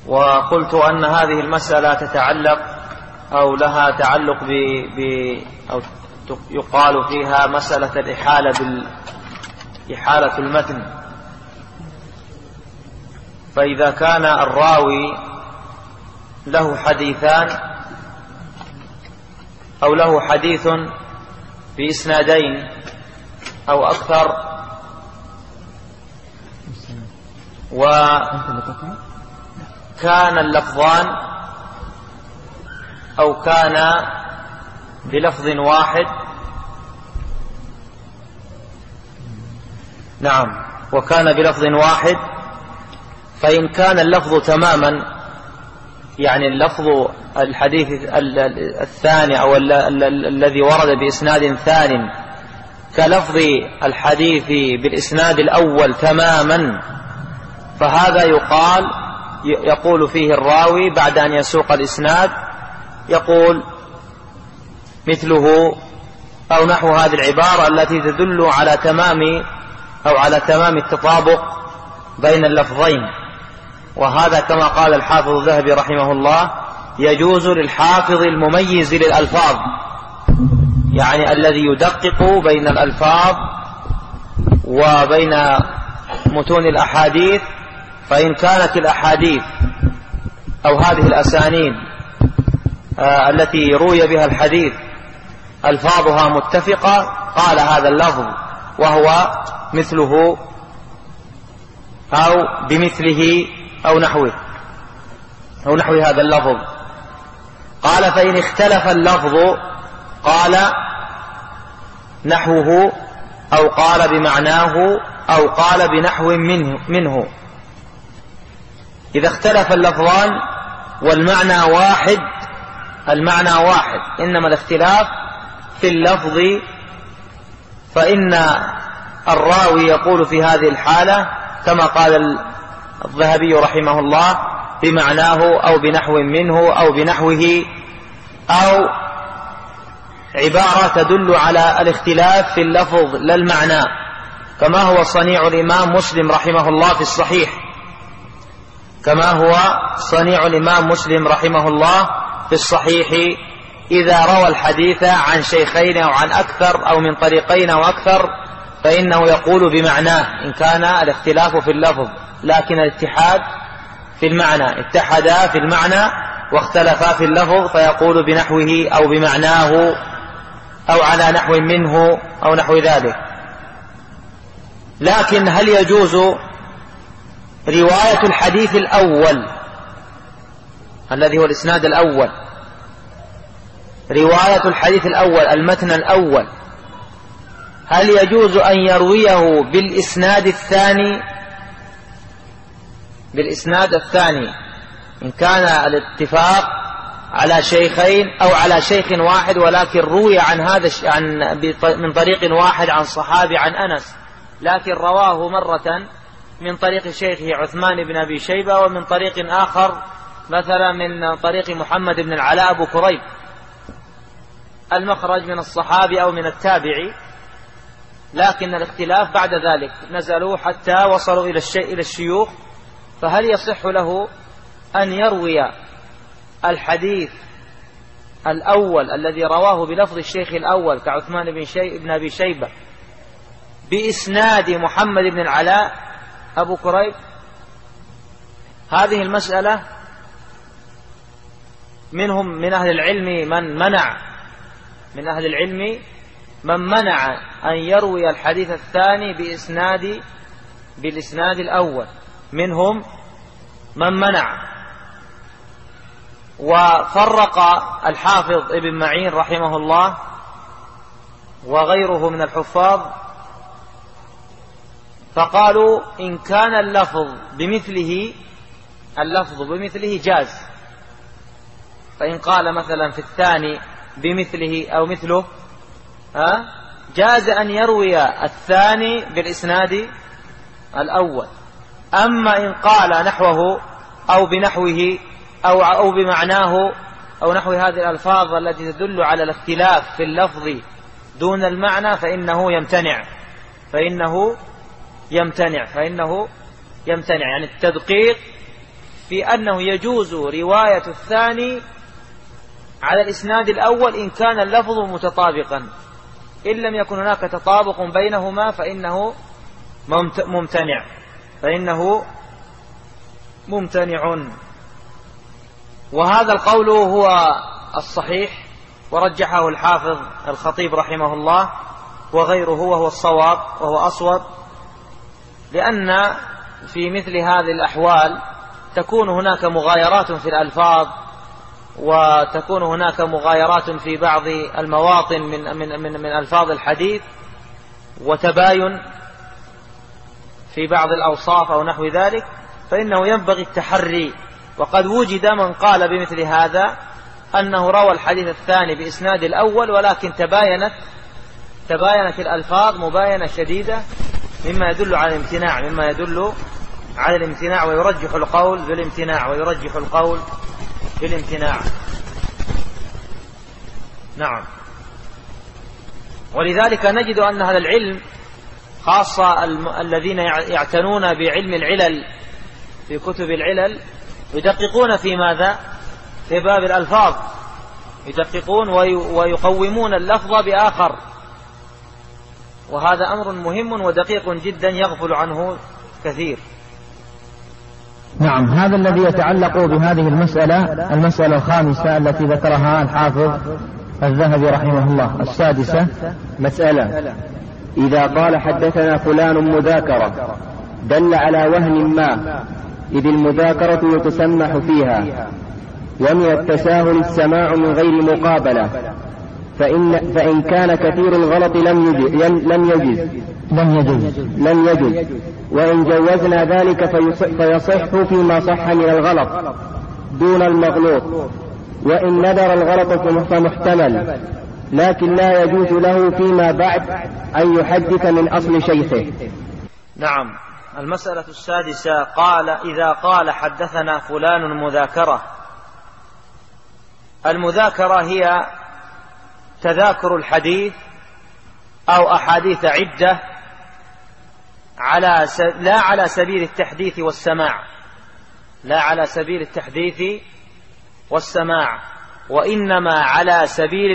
وقلت أن هذه المسألة تتعلق أو لها تعلق أو يقال فيها مسألة الإحالة إحالة المتن. فإذا كان الراوي له حديثان أو له حديث بإسنادين أو أكثر، وكان اللفظان أو كان بلفظ واحد، نعم، وكان بلفظ واحد، فإن كان اللفظ تماما، يعني اللفظ الحديث الثاني أو الذي ورد بإسناد ثان كلفظ الحديث بالإسناد الأول تماما، فهذا يقول فيه الراوي بعد أن يسوق الإسناد، يقول مثله أو نحو هذه العبارة التي تدل على تمام التطابق بين اللفظين. وهذا كما قال الحافظ الذهبي رحمه الله يجوز للحافظ المميز للألفاظ، يعني الذي يدقق بين الألفاظ وبين متون الأحاديث. فإن كانت الأحاديث أو هذه الأسانيد التي روي بها الحديث ألفاظها متفقة قال هذا اللفظ وهو مثله أو بمثله أو نحو هذا اللفظ. قال فإن اختلف اللفظ قال نحوه أو قال بمعناه أو قال بنحو منه. إذا اختلف اللفظان والمعنى واحد، إنما الاختلاف في اللفظ، فإن الراوي يقول في هذه الحالة كما قال الذهبي رحمه الله بمعناه أو بنحو منه أو بنحوه، أو عبارة تدل على الاختلاف في اللفظ لا المعنى، كما هو صنيع الإمام مسلم رحمه الله في الصحيح إذا روى الحديث عن شيخين أو عن أكثر أو من طريقين أو أكثر فإنه يقول بمعناه إن كان الاختلاف في اللفظ، لكن الاتحاد في المعنى، اتحدا في المعنى واختلفا في اللفظ فيقول بنحوه أو بمعناه أو على نحو منه أو نحو ذلك. لكن هل يجوز رواية الحديث الأول الذي هو الإسناد الأول، رواية الحديث الأول المتن الأول، هل يجوز أن يرويه بالإسناد الثاني إن كان الاتفاق على شيخين أو على شيخ واحد، ولكن روي من طريق واحد عن صحابي عن أنس، لكن رواه مرة من طريق شيخه عثمان بن أبي شيبة، ومن طريق آخر مثلا من طريق محمد بن العلاء أبو كريب، المخرج من الصحابي أو من التابعي، لكن الاختلاف بعد ذلك نزلوا حتى وصلوا إلى الشيوخ، فهل يصح له أن يروي الحديث الأول الذي رواه بلفظ الشيخ الأول كعثمان بن أبي شيبة بإسناد محمد بن العلاء أبو كريب؟ هذه المسألة منهم من أهل العلم من منع أن يروي الحديث الثاني بالإسناد الأول، منهم من منع. وفرق الحافظ ابن معين رحمه الله وغيره من الحفاظ فقالوا إن كان اللفظ بمثله جاز، فإن قال مثلا في الثاني بمثله أو مثله جاز أن يروي الثاني بالإسناد الأول. أما إن قال نحوه أو بنحوه أو بمعناه أو نحو هذه الألفاظ التي تدل على الاختلاف في اللفظ دون المعنى فإنه يمتنع، يعني التدقيق في أنه يجوز رواية الثاني على الإسناد الأول إن كان اللفظ متطابقا، إن لم يكن هناك تطابق بينهما فإنه ممتنع. وهذا القول هو الصحيح ورجحه الحافظ الخطيب رحمه الله وغيره، وهو الصواب وهو أصوب، لأن في مثل هذه الأحوال تكون هناك مغايرات في الألفاظ، وتكون هناك مغايرات في بعض المواطن من ألفاظ الحديث، وتباين في بعض الأوصاف أو نحو ذلك، فإنه ينبغي التحري. وقد وجد من قال بمثل هذا أنه روى الحديث الثاني بإسناد الأول، ولكن تباينت الألفاظ مباينة شديدة مما يدل على الامتناع ويرجح القول بالامتناع. نعم. ولذلك نجد أن هذا العلم خاصة الذين يعتنون بعلم العلل في كتب العلل يدققون في ماذا؟ في باب الألفاظ، يدققون ويقومون اللفظ بآخر، وهذا أمر مهم ودقيق جدا يغفل عنه كثير. نعم. هذا الذي يتعلق بهذه المسألة الخامسة التي ذكرها الحافظ الذهبي رحمه الله. السادسة: مسألة إذا قال حدثنا فلان مذاكرة دل على وهن ما، إذ المذاكرة يتسمح فيها، ومن التساهل السماع من غير مقابلة، فإن كان كثير الغلط لم يجز، وإن جوزنا ذلك فيصح فيما صح من الغلط دون المغلوط، وإن ندر الغلط فمحتمل، لكن لا يجوز له فيما بعد أن يحدث من أصل شيخه. نعم. المسألة السادسة: إذا قال حدثنا فلان مذاكرة. المذاكرة هي تذاكر الحديث أو أحاديث عدة لا على سبيل التحديث والسماع، وإنما على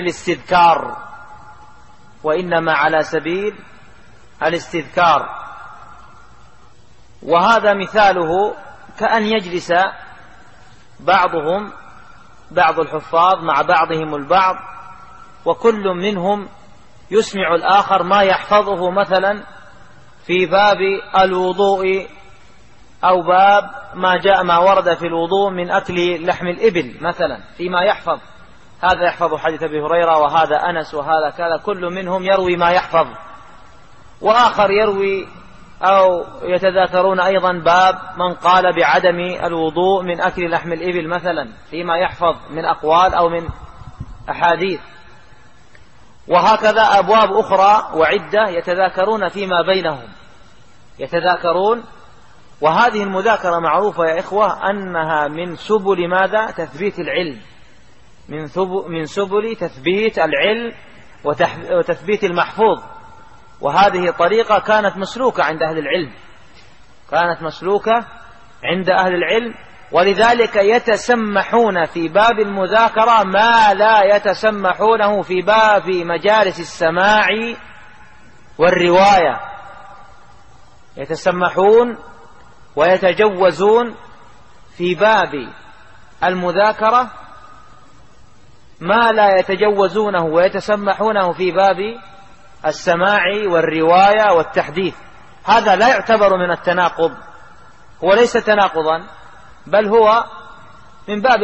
سبيل الاستذكار. وهذا مثاله كأن يجلس بعض الحفاظ مع بعضهم البعض، وكل منهم يسمع الآخر ما يحفظه مثلا في باب الوضوء، أو باب ما ورد في الوضوء من أكل لحم الإبل مثلا، فيما يحفظ. هذا يحفظ حديث أبي هريرة، وهذا أنس، وهذا كذا، كل منهم يروي ما يحفظ، وآخر يروي أو يتذاكرون أيضا باب من قال بعدم الوضوء من أكل لحم الإبل مثلا، فيما يحفظ من أقوال أو من أحاديث. وهكذا أبواب أخرى وعدة يتذاكرون فيما بينهم، وهذه المذاكرة معروفة يا إخوة أنها من سبل ماذا؟ تثبيت العلم، من سبل تثبيت العلم وتثبيت المحفوظ. وهذه طريقة كانت مسلوكة عند أهل العلم، ولذلك يتسمحون في باب المذاكرة ما لا يتسمحونه في باب مجالس السماع والرواية. يتسمحون ويتجوزون في باب المذاكرة ما لا يتجوزونه ويتسمحونه في باب السماع والرواية والتحديث. هذا لا يعتبر من التناقض، هو ليس تناقضا، بل هو من باب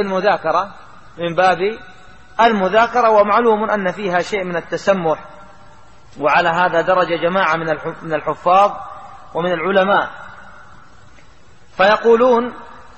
المذاكرة، ومعلوم أن فيها شيء من التسمح. وعلى هذا درج جماعة من الحفاظ ومن العلماء، فيقولون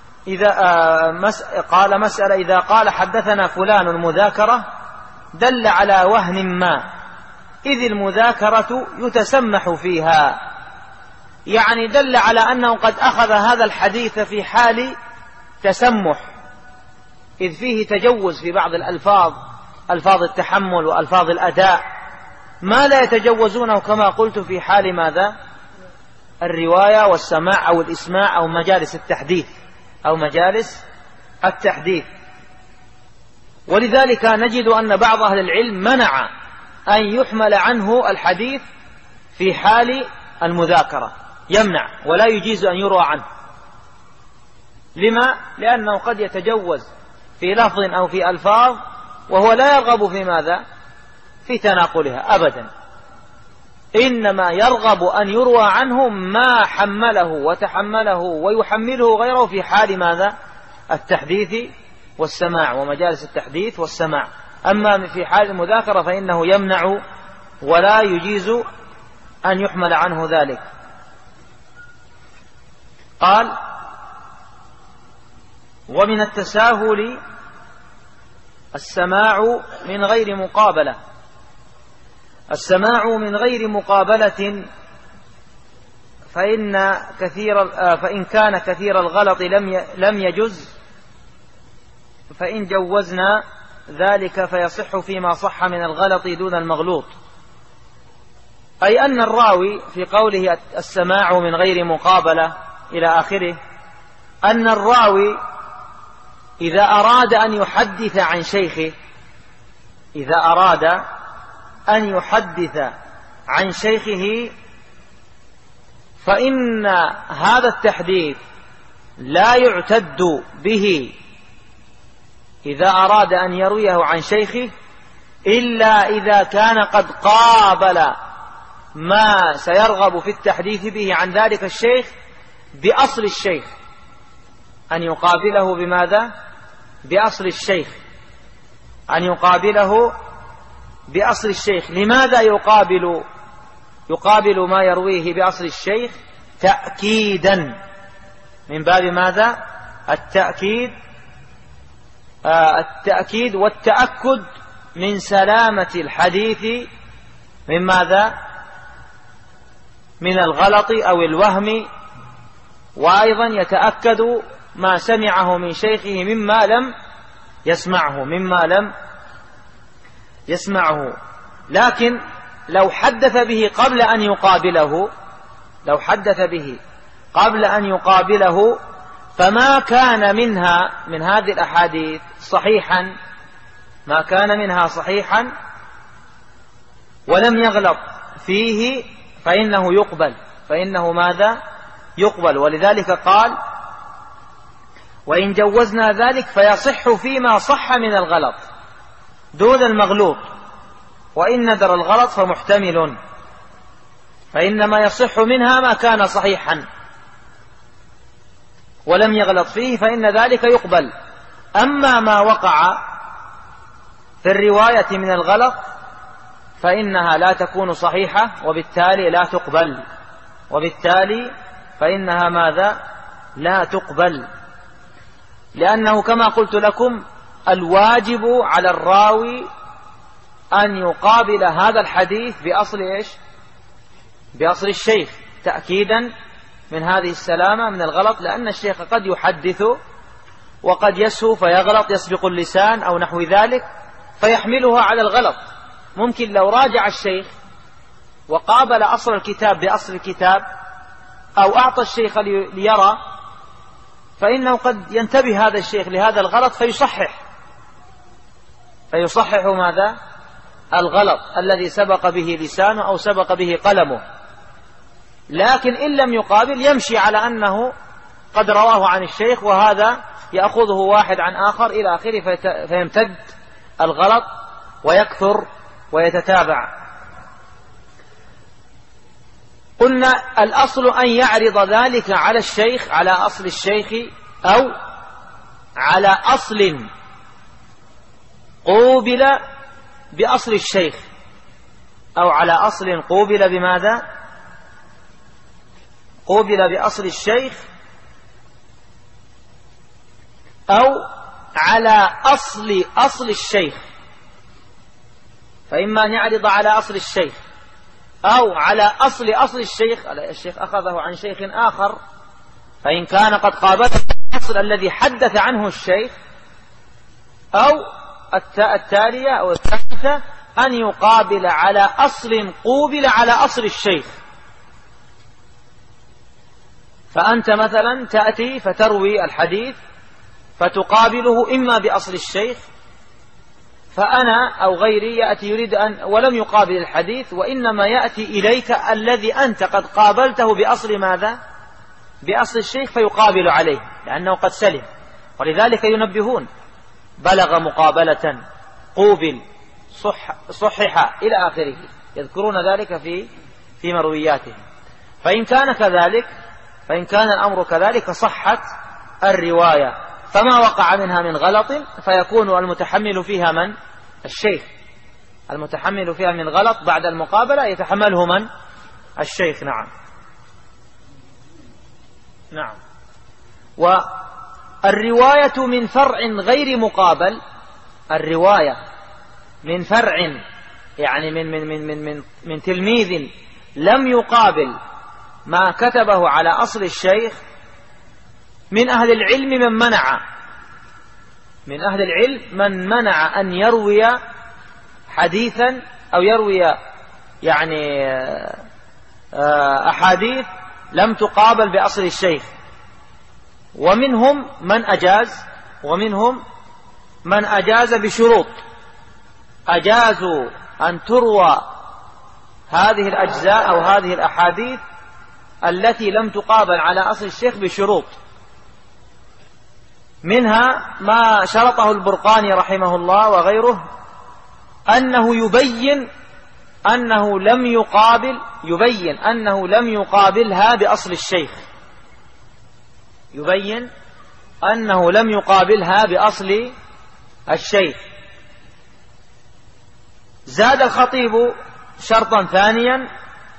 إذا قال حدثنا فلان مذاكرة دل على وهن ما، إذ المذاكرة يتسمح فيها، يعني دل على أنه قد أخذ هذا الحديث في حال تسمح، إذ فيه تجوز في بعض الألفاظ، ألفاظ التحمل وألفاظ الأداء، ما لا يتجوزونه كما قلت في حال ماذا؟ الرواية والسماع أو الإسماع أو مجالس التحديث أو مجالس التحديث. ولذلك نجد أن بعض أهل العلم منع أن يحمل عنه الحديث في حال المذاكرة، يمنع ولا يجيز أن يروى عنه. لما؟ لأنه قد يتجوز في لفظ أو في ألفاظ وهو لا يرغب في ماذا؟ في تناقلها أبدا، إنما يرغب أن يروى عنه ما حمله وتحمله ويحمله غيره في حال ماذا؟ التحديث والسماع ومجالس التحديث والسماع. أما في حال المذاكرة فإنه يمنع ولا يجيز أن يحمل عنه ذلك. قال: ومن التساهل السماع من غير مقابلة. السماع من غير مقابلة فإن كان كثير الغلط لم يجز، فإن جوزنا ذلك فيصح فيما صح من الغلط دون المغلوط. أي أن الراوي في قوله السماع من غير مقابلة إلى آخره، أن الراوي إذا أراد أن يحدث عن شيخه، إذا أراد أن يحدث عن شيخه فإن هذا التحديث لا يعتد به إذا أراد أن يرويه عن شيخه إلا إذا كان قد قابل ما سيرغب في التحديث به عن ذلك الشيخ بأصل الشيخ، أن يقابله بماذا؟ بأصل الشيخ، أن يقابله بأصل الشيخ. لماذا يقابل ما يرويه بأصل الشيخ؟ تأكيدا، من باب ماذا؟ التأكيد والتأكد من سلامة الحديث من ماذا؟ من الغلط أو الوهم، وأيضا يتأكد ما سمعه من شيخه مما لم يسمعه. لكن لو حدث به قبل أن يقابله فما كان منها من هذه الأحاديث صحيحا، ما كان منها صحيحا ولم يغلط فيه فإنه ماذا؟ يقبل. ولذلك قال: وإن جوزنا ذلك فيصح فيما صح من الغلط دون المغلوط، وإن ندر الغلط فمحتمل، فإنما يصح منها ما كان صحيحا ولم يغلط فيه فإن ذلك يقبل. أما ما وقع في الرواية من الغلط فإنها لا تكون صحيحة وبالتالي لا تقبل، وبالتالي فإنها ماذا؟ لا تقبل. لأنه كما قلت لكم الواجب على الراوي أن يقابل هذا الحديث بأصل إيش؟ بأصل الشيخ، تأكيدا من هذه السلامة من الغلط، لأن الشيخ قد يحدث وقد يسهو فيغلط، يسبق اللسان أو نحو ذلك فيحملها على الغلط. ممكن لو راجع الشيخ وقابل أصل الكتاب بأصل الكتاب أو أعطى الشيخ ليرى، فإنه قد ينتبه هذا الشيخ لهذا الغلط فيصحح ماذا؟ الغلط الذي سبق به لسانه أو سبق به قلمه. لكن إن لم يقابل يمشي على أنه قد رواه عن الشيخ، وهذا يأخذه واحد عن آخر إلى آخره، فيمتد الغلط ويكثر ويتتابع. قلنا الأصل أن يعرض ذلك على الشيخ، على أصل الشيخ، أو على أصل قوبل بأصل الشيخ، أو على أصل قوبل بماذا؟ قوبل بأصل الشيخ، أو على أصل الشيخ. فإما أن يعرض على أصل الشيخ أو على أصل الشيخ أخذه عن شيخ آخر، فإن كان قد قابل الأصل الذي حدث عنه الشيخ، أو التالية أو الثالثة أن يقابل على أصل قوبل على أصل الشيخ، فأنت مثلا تأتي فتروي الحديث فتقابله إما بأصل الشيخ، فأنا أو غيري يأتي يريد ولم يقابل الحديث، وإنما يأتي إليك الذي أنت قد قابلته بأصل ماذا؟ بأصل الشيخ، فيقابل عليه لأنه قد سلم. ولذلك ينبهون: بلغ مقابلة، قوبل، صحح إلى آخره، يذكرون ذلك في مروياتهم. فإن كان الأمر كذلك صحت الرواية، فما وقع منها من غلط فيكون المتحمل فيها من؟ الشيخ. المتحمل فيها من غلط بعد المقابلة يتحمله من؟ الشيخ. نعم. والرواية من فرع غير مقابل، الرواية من فرع يعني من تلميذ لم يقابل ما كتبه على أصل الشيخ، من أهل العلم من منع أن يروي حديثا أو يروي يعني أحاديث لم تقابل بأصل الشيخ. ومنهم من أجاز بشروط، أجازوا أن تروى هذه الأجزاء أو هذه الأحاديث التي لم تقابل على أصل الشيخ بشروط، منها ما شرطه البرقاني رحمه الله وغيره، أنه يبين أنه لم يقابلها بأصل الشيخ، يبين أنه لم يقابلها بأصل الشيخ. زاد الخطيب شرطا ثانيا،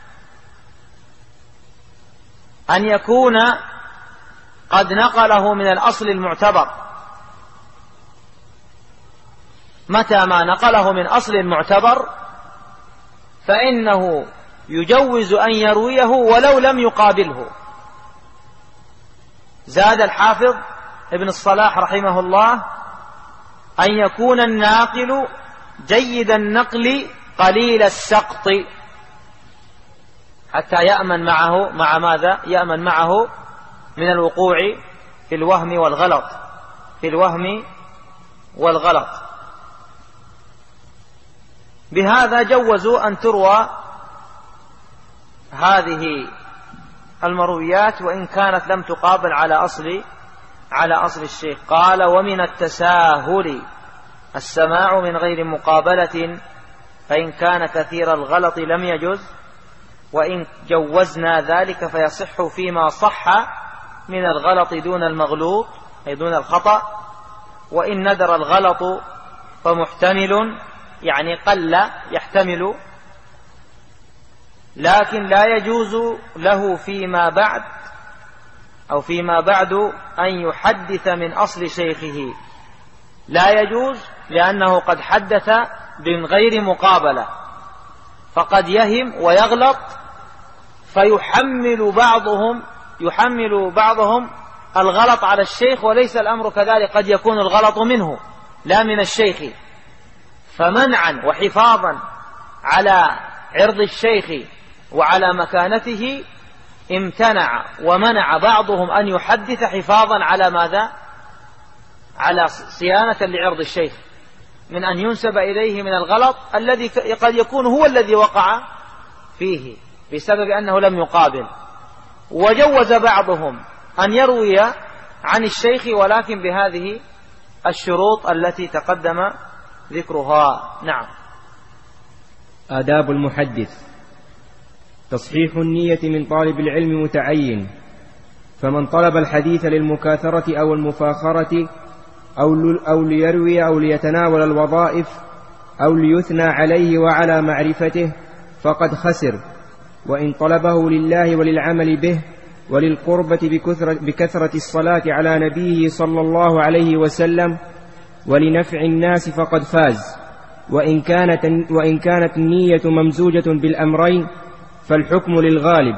أن يكون قد نقله من الأصل المعتبر. متى ما نقله من أصل معتبر فإنه يجوز أن يرويه ولو لم يقابله. زاد الحافظ ابن الصلاح رحمه الله أن يكون الناقل جيد النقل قليل السقط، حتى يأمن معه مع ماذا؟ يأمن معه من الوقوع في الوهم والغلط. بهذا جوزوا أن تروى هذه المرويات وإن كانت لم تقابل على أصل الشيخ. قال: ومن التساهل السماع من غير مقابلة، فإن كان كثير الغلط لم يجز، وإن جوزنا ذلك فيصح فيما صح من الغلط دون المغلوط أي دون الخطأ، وإن ندر الغلط فمحتمل يعني قل يحتمل، لكن لا يجوز له فيما بعد أن يحدث من أصل شيخه. لا يجوز لأنه قد حدث من غير مقابلة، فقد يهم ويغلط، فيحمل بعضهم الغلط على الشيخ، وليس الأمر كذلك، قد يكون الغلط منه لا من الشيخ. فمنعا وحفاظا على عرض الشيخ وعلى مكانته امتنع ومنع بعضهم أن يحدث حفاظا على ماذا؟ على صيانة لعرض الشيخ، من أن ينسب إليه من الغلط الذي قد يكون هو الذي وقع فيه بسبب أنه لم يقابل. وجوز بعضهم أن يروي عن الشيخ ولكن بهذه الشروط التي تقدم ذكرها. نعم. آداب المحدث: تصحيح النية من طالب العلم متعين، فمن طلب الحديث للمكاثرة أو المفاخرة أو ليروي أو ليتناول الوظائف أو ليثنى عليه وعلى معرفته فقد خسر، وإن طلبه لله وللعمل به وللقربة بكثرة الصلاة على نبيه صلى الله عليه وسلم ولنفع الناس فقد فاز. وإن كانت النية ممزوجة بالأمرين فالحكم للغالب.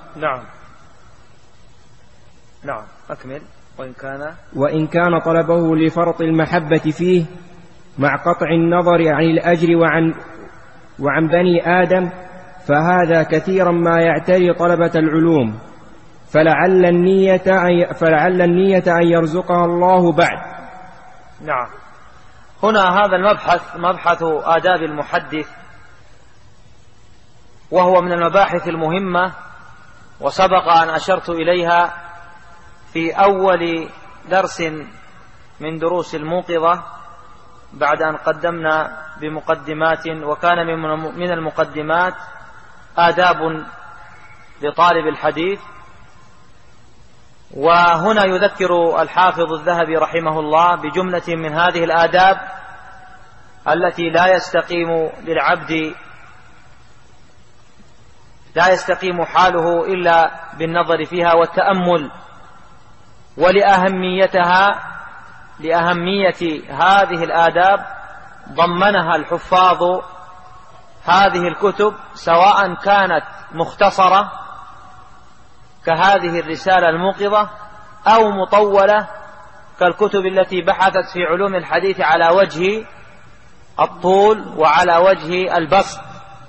نعم أكمل. وإن كان طلبه لفرط المحبة فيه مع قطع النظر عن الأجر وعن بني آدم، فهذا كثيرا ما يعتري طلبة العلوم، فلعل النية أن يرزقها الله بعد. نعم. هنا هذا المبحث مبحث آداب المحدث، وهو من المباحث المهمة، وسبق أن أشرت إليها في أول درس من دروس الموقظة بعد أن قدمنا بمقدمات، وكان من المقدمات آداب لطالب الحديث. وهنا يذكر الحافظ الذهبي رحمه الله بجملة من هذه الآداب التي لا يستقيم حاله إلا بالنظر فيها والتأمل. لأهمية هذه الآداب ضمنها الحفاظ هذه الكتب، سواء كانت مختصرة كهذه الرسالة الموقظة أو مطولة كالكتب التي بحثت في علوم الحديث على وجه الطول وعلى وجه البسط.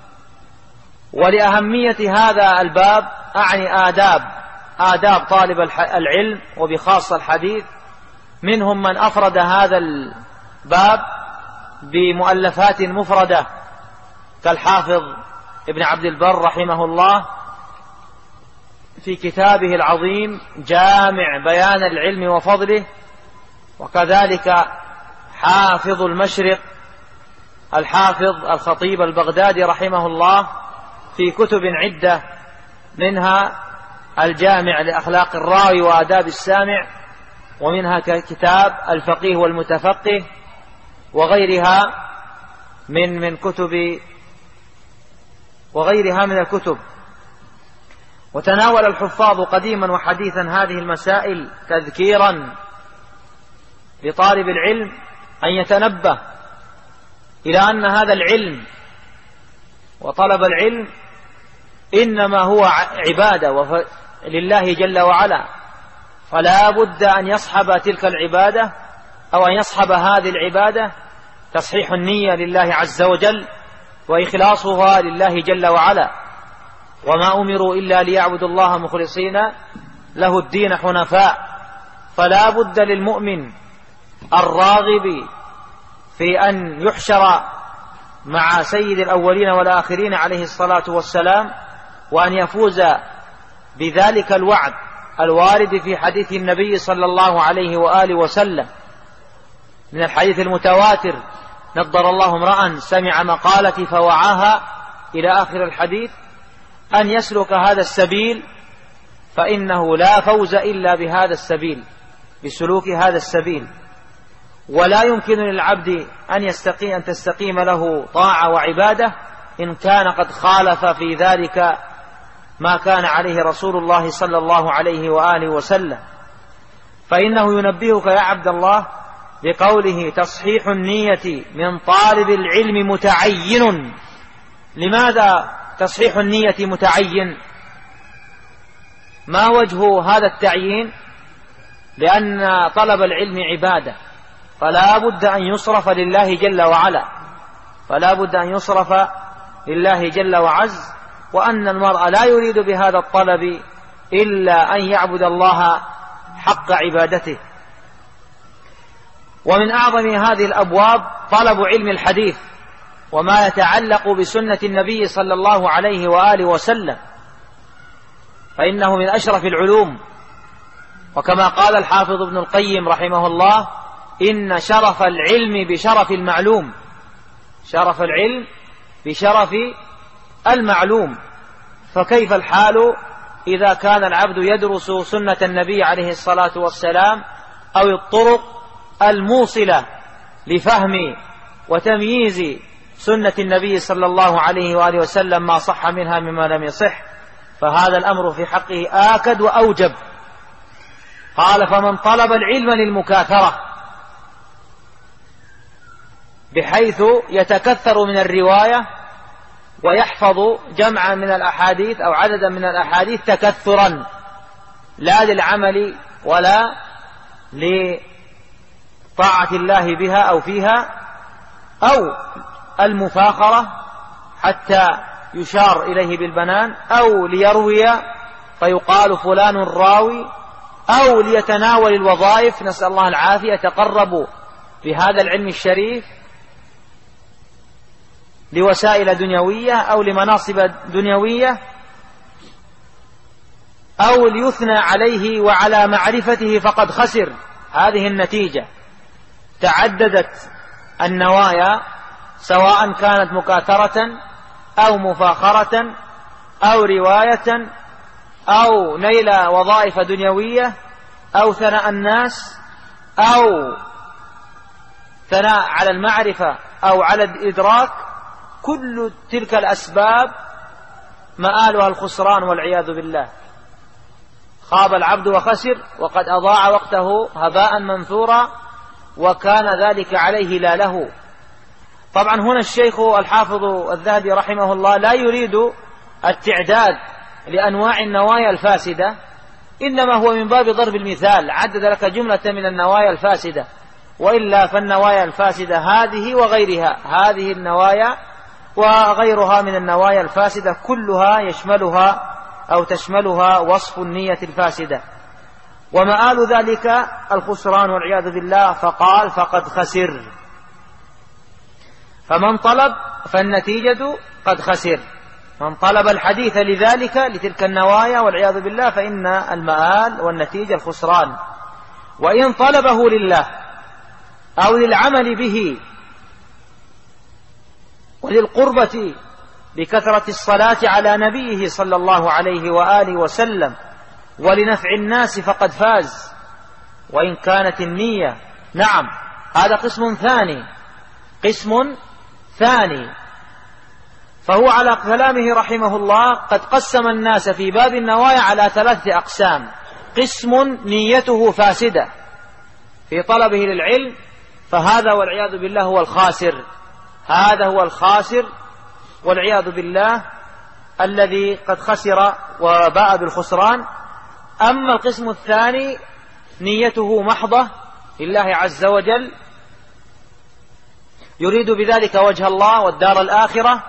ولأهمية هذا الباب أعني آداب طالب العلم وبخاصة الحديث. منهم من أفرد هذا الباب بمؤلفات مفردة كالحافظ ابن عبد البر رحمه الله في كتابه العظيم جامع بيان العلم وفضله، وكذلك حافظ المشرق الحافظ الخطيب البغدادي رحمه الله في كتب عدة، منها الجامع لأخلاق الراوي وآداب السامع، ومنها كتاب الفقيه والمتفقه، وغيرها من الكتب. وتناول الحفاظ قديما وحديثا هذه المسائل تذكيرا لطالب العلم أن يتنبه إلى أن هذا العلم وطلب العلم إنما هو عبادة لله جل وعلا، فلا بد أن يصحب تلك العبادة أو أن يصحب هذه العبادة تصحيح النية لله عز وجل وإخلاصها لله جل وعلا. وما أمروا إلا ليعبدوا الله مخلصين له الدين حنفاء. فلا بد للمؤمن الراغب في أن يحشر مع سيد الأولين والآخرين عليه الصلاة والسلام، وأن يفوز بذلك الوعد الوارد في حديث النبي صلى الله عليه وآله وسلم من الحديث المتواتر: نضر الله امرأ سمع مقالتي فوعاها إلى آخر الحديث، أن يسلك هذا السبيل، فإنه لا فوز إلا بهذا السبيل، بسلوك هذا السبيل. ولا يمكن للعبد أن تستقيم له طاعة وعبادة إن كان قد خالف في ذلك ما كان عليه رسول الله صلى الله عليه وآله وسلم. فإنه ينبهك يا عبد الله بقوله: تصحيح النية من طالب العلم متعين. لماذا تصحيح النية متعين؟ ما وجه هذا التعيين؟ لأن طلب العلم عبادة، فلا بد أن يصرف لله جل وعلا، فلا بد أن يصرف لله جل وعز، وأن المرء لا يريد بهذا الطلب إلا أن يعبد الله حق عبادته. ومن أعظم هذه الأبواب طلب علم الحديث وما يتعلق بسنة النبي صلى الله عليه وآله وسلم، فإنه من أشرف العلوم. وكما قال الحافظ ابن القيم رحمه الله: إن شرف العلم بشرف المعلوم، شرف العلم بشرف المعلوم. فكيف الحال إذا كان العبد يدرس سنة النبي عليه الصلاة والسلام أو الطرق الموصلة لفهم وتمييز سنة النبي صلى الله عليه وآله وسلم ما صح منها مما لم يصح؟ فهذا الأمر في حقه آكد وأوجب. قال: فمن طلب العلم للمكاثرة، بحيث يتكثر من الرواية ويحفظ جمعا من الأحاديث أو عددا من الأحاديث تكثرا، لا للعمل ولا لطاعة الله بها أو فيها، أو المفاخرة حتى يشار إليه بالبنان، أو ليروي فيقال فلان راوي، أو ليتناول الوظائف، نسأل الله العافية، يتقرب بهذا العلم الشريف لوسائل دنيوية أو لمناصب دنيوية، أو ليثنى عليه وعلى معرفته فقد خسر. هذه النتيجة. تعددت النوايا، سواء كانت مكاثرة أو مفاخرة أو رواية أو نيل وظائف دنيوية أو ثناء الناس أو ثناء على المعرفة أو على الإدراك. كل تلك الأسباب مآلها الخسران والعياذ بالله. خاب العبد وخسر، وقد أضاع وقته هباء منثورا، وكان ذلك عليه لا له. طبعا هنا الشيخ الحافظ الذهبي رحمه الله لا يريد التعداد لأنواع النوايا الفاسدة، إنما هو من باب ضرب المثال، عدد لك جملة من النوايا الفاسدة، وإلا فالنوايا الفاسدة هذه وغيرها، هذه النوايا وغيرها من النوايا الفاسدة كلها يشملها أو تشملها وصف النية الفاسدة، ومآل ذلك الخسران والعياذ بالله. فقال فقد خسر، فمن طلب فالنتيجة قد خسر. من طلب الحديث لذلك لتلك النوايا والعياذ بالله فإن المآل والنتيجة الخسران. وإن طلبه لله أو للعمل به وللقربة بكثرة الصلاة على نبيه صلى الله عليه وآله وسلم ولنفع الناس فقد فاز. وإن كانت النية، نعم، هذا قسم ثاني. فهو على كلامه رحمه الله قد قسم الناس في باب النوايا على 3 أقسام. قسم نيته فاسدة في طلبه للعلم، فهذا والعياذ بالله هو الخاسر، هذا هو الخاسر والعياذ بالله الذي قد خسر وباء بالخسران. أما القسم الثاني نيته محضة لله عز وجل، يريد بذلك وجه الله والدار الآخرة،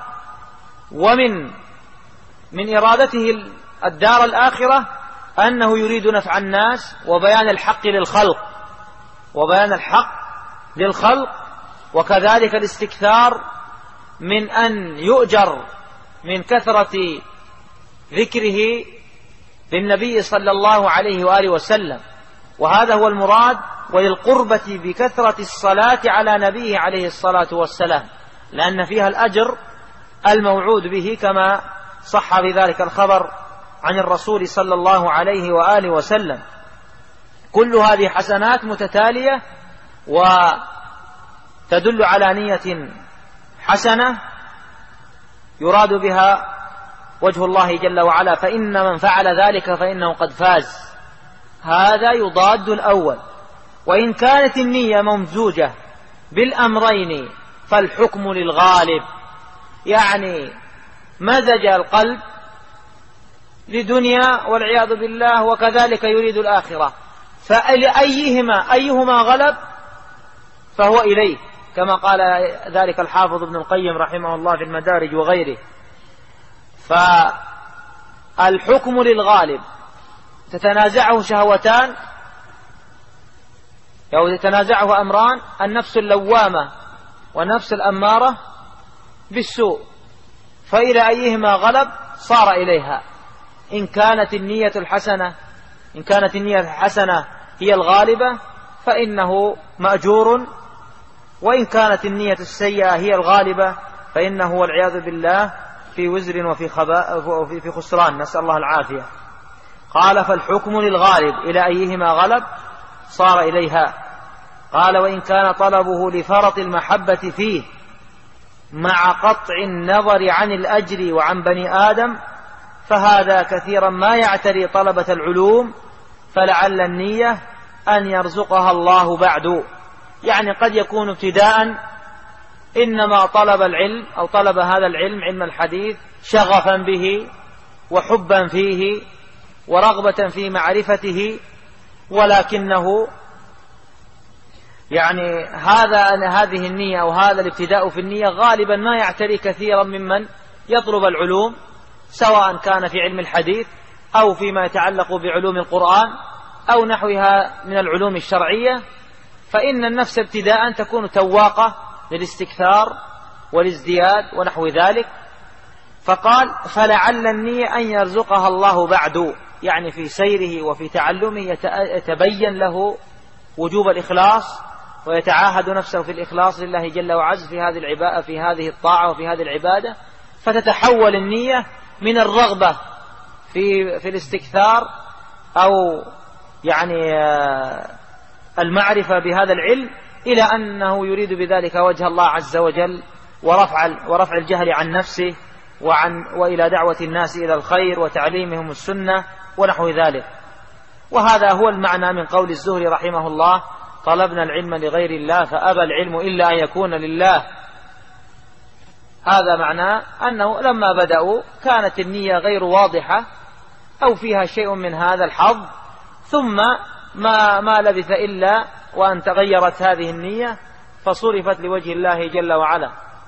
ومن إرادته الدار الآخرة أنه يريد نفع الناس وبيان الحق للخلق، وكذلك الاستكثار من أن يؤجر من كثرة ذكره للنبي صلى الله عليه وآله وسلم، وهذا هو المراد. وللقربة بكثرة الصلاة على نبيه عليه الصلاة والسلام، لأن فيها الأجر الموعود به كما صح بذلك الخبر عن الرسول صلى الله عليه وآله وسلم. كل هذه حسنات متتالية وتدل على نية حسنة يراد بها وجه الله جل وعلا، فإن من فعل ذلك فإنه قد فاز. هذا يضاد الأول. وإن كانت النية ممزوجة بالأمرين فالحكم للغالب، يعني مزج القلب لدنيا والعياذ بالله وكذلك يريد الآخرة، أيهما غلب فهو إليه، كما قال ذلك الحافظ ابن القيم رحمه الله في المدارج وغيره. فالحكم للغالب تتنازعه شهوتان أو يتنازعه أمران: النفس اللوامة والنفس الأمارة بالسوء، فإلى أيهما غلب صار إليها. إن كانت النية الحسنة هي الغالبة فإنه مأجور، وإن كانت النية السيئة هي الغالبة فإنه والعياذ بالله في وزر وفي خسران، نسأل الله العافية. قال فالحكم للغالب، إلى أيهما غلب صار إليها. قال وإن كان طلبه لفرط المحبة فيه مع قطع النظر عن الأجر وعن بني آدم فهذا كثيرا ما يعتري طلبة العلوم، فلعل النية أن يرزقها الله بعد. يعني قد يكون ابتداء إنما طلب العلم أو طلب هذا العلم، علم الحديث، شغفا به وحبا فيه ورغبة في معرفته، ولكنه يعني هذه النية أو هذا الابتداء في النية غالبا ما يعتري كثيرا ممن يطلب العلوم، سواء كان في علم الحديث أو فيما يتعلق بعلوم القرآن أو نحوها من العلوم الشرعية، فإن النفس ابتداء تكون تواقة للاستكثار والازدياد ونحو ذلك. فقال فلعل النية أن يرزقها الله بعد، يعني في سيره وفي تعلمه يتبين له وجوب الإخلاص، ويتعاهد نفسه في الإخلاص لله جل وعز في هذه الطاعة وفي هذه العبادة، فتتحول النية من الرغبة في الاستكثار أو يعني المعرفة بهذا العلم إلى أنه يريد بذلك وجه الله عز وجل ورفع الجهل عن نفسه وإلى دعوة الناس إلى الخير وتعليمهم السنة ونحو ذلك. وهذا هو المعنى من قول الزهري رحمه الله: طلبنا العلم لغير الله فأبى العلم إلا أن يكون لله. هذا معناه أنه لما بدأوا كانت النية غير واضحة أو فيها شيء من هذا الحظ، ثم ما لبث إلا وأن تغيرت هذه النية فصرفت لوجه الله جل وعلا.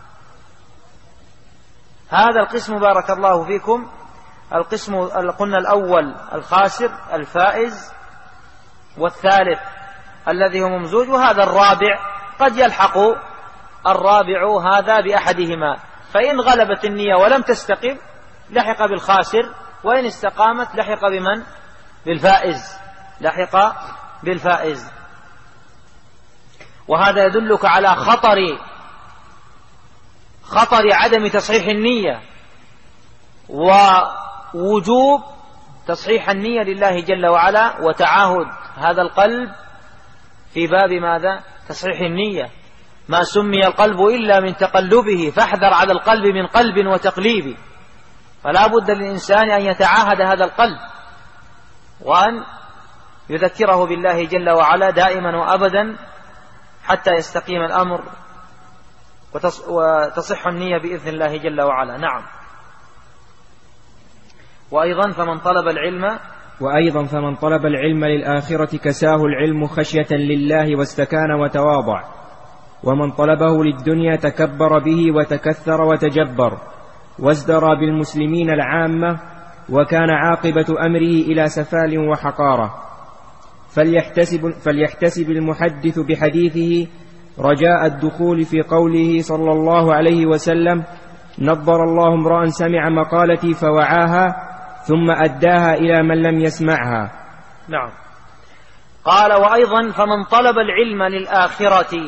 هذا القسم بارك الله فيكم القسم قلنا الأول الخاسر الفائز، والثالث الذي هو ممزوج، وهذا الرابع قد يلحق الرابع هذا بأحدهما، فإن غلبت النية ولم تستقم لحق بالخاسر، وإن استقامت لحق بمن؟ بالفائز. وهذا يدلك على خطر عدم تصحيح النية ووجوب تصحيح النية لله جل وعلا وتعاهد هذا القلب في باب ماذا؟ تصحيح النية. ما سمي القلب إلا من تقلبه، فاحذر على القلب من قلب وتقليب. فلا بد للإنسان أن يتعاهد هذا القلب وأن يذكره بالله جل وعلا دائما وأبدا حتى يستقيم الأمر وتصح النية بإذن الله جل وعلا. نعم. وأيضا فمن طلب العلم للآخرة كساه العلم خشية لله واستكان وتواضع، ومن طلبه للدنيا تكبر به وتكثر وتجبر وازدرى بالمسلمين العامة، وكان عاقبة أمره إلى سفال وحقارة. فليحتسب المحدث بحديثه رجاء الدخول في قوله صلى الله عليه وسلم: نضر الله امرأ سمع مقالتي فوعاها ثم أداها إلى من لم يسمعها. نعم. قال: وأيضا فمن طلب العلم للآخرة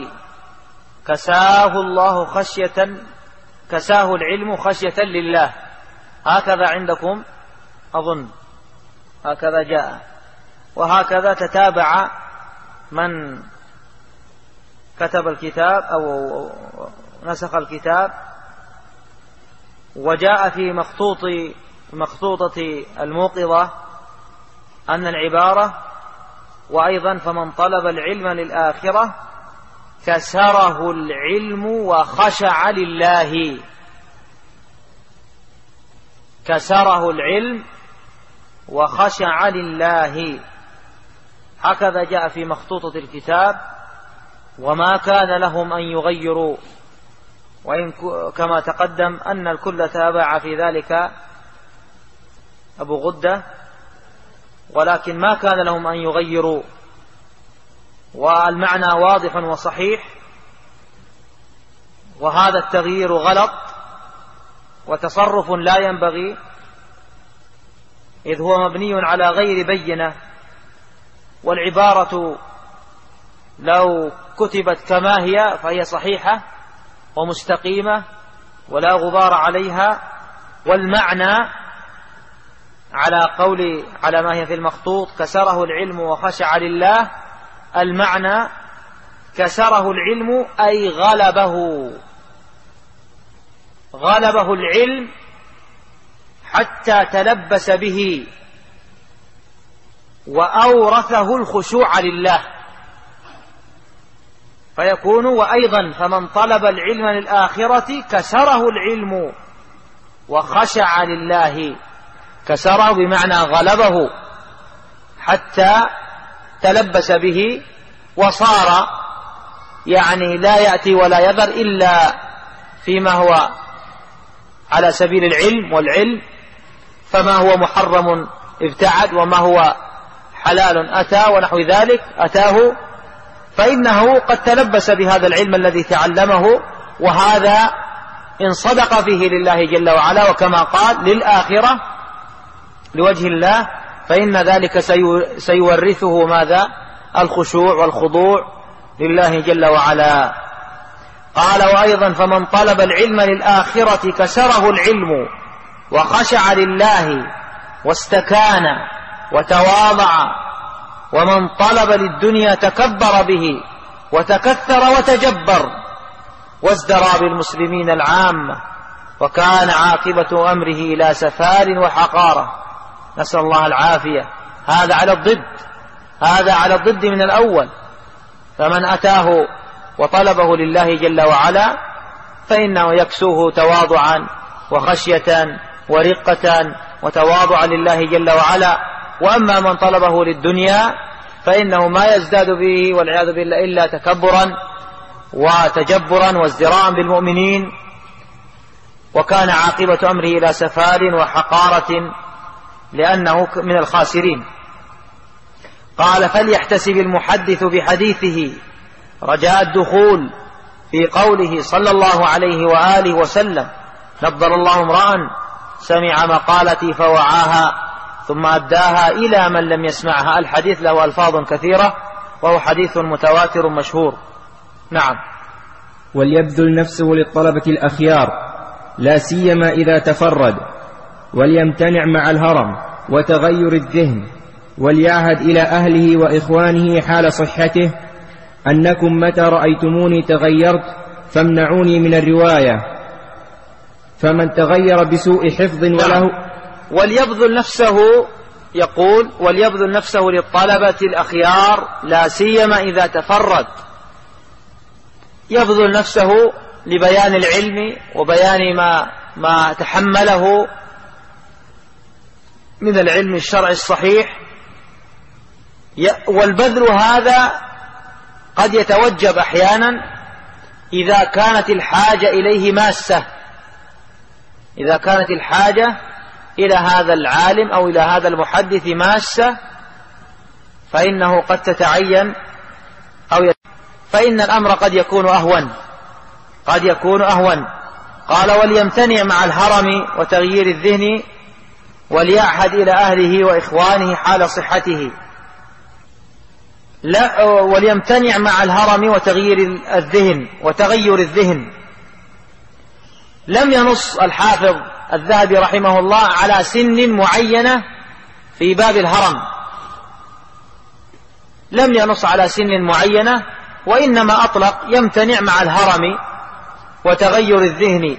كساه العلم خشية لله. هكذا عندكم أظن، هكذا جاء، وهكذا تتابع من كتب الكتاب أو نسخ الكتاب، وجاء في مخطوطة الموقظة أن العبارة: وأيضا فمن طلب العلم للآخرة كسره العلم وخشع لله. كسره العلم وخشع لله، هكذا جاء في مخطوطة الكتاب. وما كان لهم أن يغيروا، وإن كما تقدم أن الكل تابع في ذلك أبو غدة، ولكن ما كان لهم أن يغيروا، والمعنى واضح وصحيح. وهذا التغيير غلط وتصرف لا ينبغي، إذ هو مبني على غير بينة، والعبارة لو كتبت كما هي فهي صحيحة ومستقيمة ولا غبار عليها، والمعنى على ما هي في المخطوط: كسره العلم وخشع لله. المعنى كسره العلم أي غلبه العلم حتى تلبس به وأورثه الخشوع لله. فيكون: وأيضا فمن طلب العلم للآخرة كسره العلم وخشع لله. كسره بمعنى غلبه حتى تلبس به وصار يعني لا يأتي ولا يذر إلا فيما هو على سبيل العلم والعلم، فما هو محرم ابتعد وما هو حلال أتى ونحو ذلك أتاه، فإنه قد تلبس بهذا العلم الذي تعلمه، وهذا إن صدق فيه لله جل وعلا وكما قال للآخرة لوجه الله فإن ذلك سيورثه ماذا؟ الخشوع والخضوع لله جل وعلا. قال وأيضا فمن طلب العلم للآخرة كسره العلم وخشع لله واستكان وتواضع، ومن طلب للدنيا تكبر به وتكثر وتجبر وازدرى بالمسلمين العامة، وكان عاقبة أمره إلى سفال وحقارة. نسأل الله العافية. هذا على الضد من الأول. فمن أتاه وطلبه لله جل وعلا فإنه يكسوه تواضعا وخشية ورقة وتواضعا لله جل وعلا. وأما من طلبه للدنيا فإنه ما يزداد به والعياذ بالله إلا تكبرا وتجبرا وازدراء بالمؤمنين، وكان عاقبة أمره إلى سفال وحقارة لأنه من الخاسرين. قال فليحتسب المحدث بحديثه رجاء الدخول في قوله صلى الله عليه وآله وسلم نضر الله امرأ سمع مقالتي فوعاها ثم أداها إلى من لم يسمعها. الحديث له ألفاظ كثيرة وهو حديث متواتر مشهور. نعم. وليبذل نفسه للطلبة الأخيار لا سيما إذا تفرد، وليمتنع مع الهرم وتغير الذهن، وليعهد إلى أهله وإخوانه حال صحته أنكم متى رأيتموني تغيرت فامنعوني من الرواية، فمن تغير بسوء حفظ وله. وليبذل نفسه، يقول وليبذل نفسه للطلبة الأخيار لا سيما إذا تفرد، يبذل نفسه لبيان العلم وبيان ما تحمله من العلم الشرعي الصحيح. والبذل هذا قد يتوجب أحيانا إذا كانت الحاجة إليه ماسة، إذا كانت الحاجة إلى هذا العالم أو إلى هذا المحدث ماسة فإنه قد تتعين فإن الأمر قد يكون أهون. قال وليمتنع مع الهرم وتغيير الذهن، وليعهد إلى أهله وإخوانه حال صحته. لا، وليمتنع مع الهرم وتغير الذهن. لم ينص الحافظ الذهبي رحمه الله على سن معينة في باب الهرم، لم ينص على سن معينة، وإنما أطلق يمتنع مع الهرم وتغير الذهن،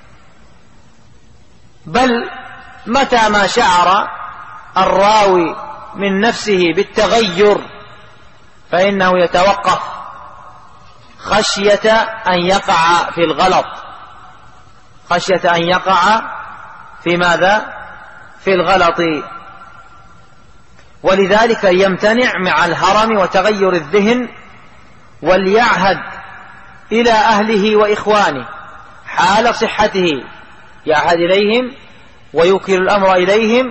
بل متى ما شعر الراوي من نفسه بالتغير فإنه يتوقف خشية أن يقع في الغلط، خشية أن يقع في ماذا؟ في الغلط. ولذلك يمتنع مع الهرم وتغير الذهن، وليعهد إلى أهله وإخوانه حال صحته، يعهد إليهم ويوكل الأمر إليهم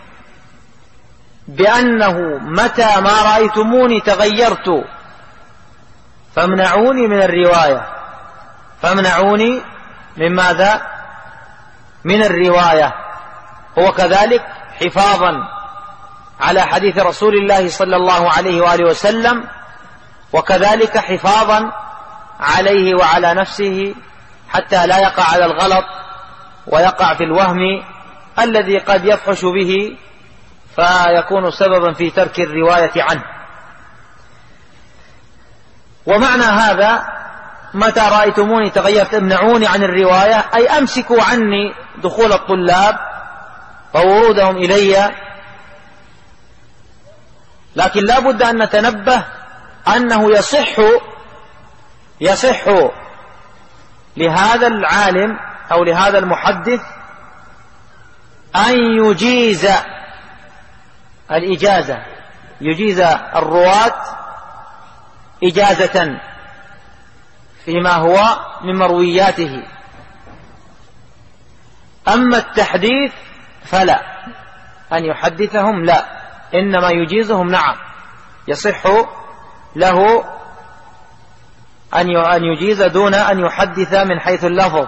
بأنه متى ما رأيتموني تغيرت فامنعوني من الرواية، فامنعوني من ماذا؟ من الرواية. هو كذلك حفاظا على حديث رسول الله صلى الله عليه وآله وسلم، وكذلك حفاظا عليه وعلى نفسه حتى لا يقع على الغلط ويقع في الوهم الذي قد يفحش به فيكون سببا في ترك الرواية عنه. ومعنى هذا متى رأيتموني تغيرت امنعوني عن الرواية، أي أمسكوا عني دخول الطلاب وورودهم إلي. لكن لا بد أن نتنبه أنه يصح لهذا العالم أو لهذا المحدث أن يجيز الإجازة، يجيز الرواة إجازة فيما هو من مروياته. أما التحديث فلا، أن يحدثهم؟ لا، إنما يجيزهم. نعم، يصح له أن يجيز دون أن يحدث من حيث اللفظ.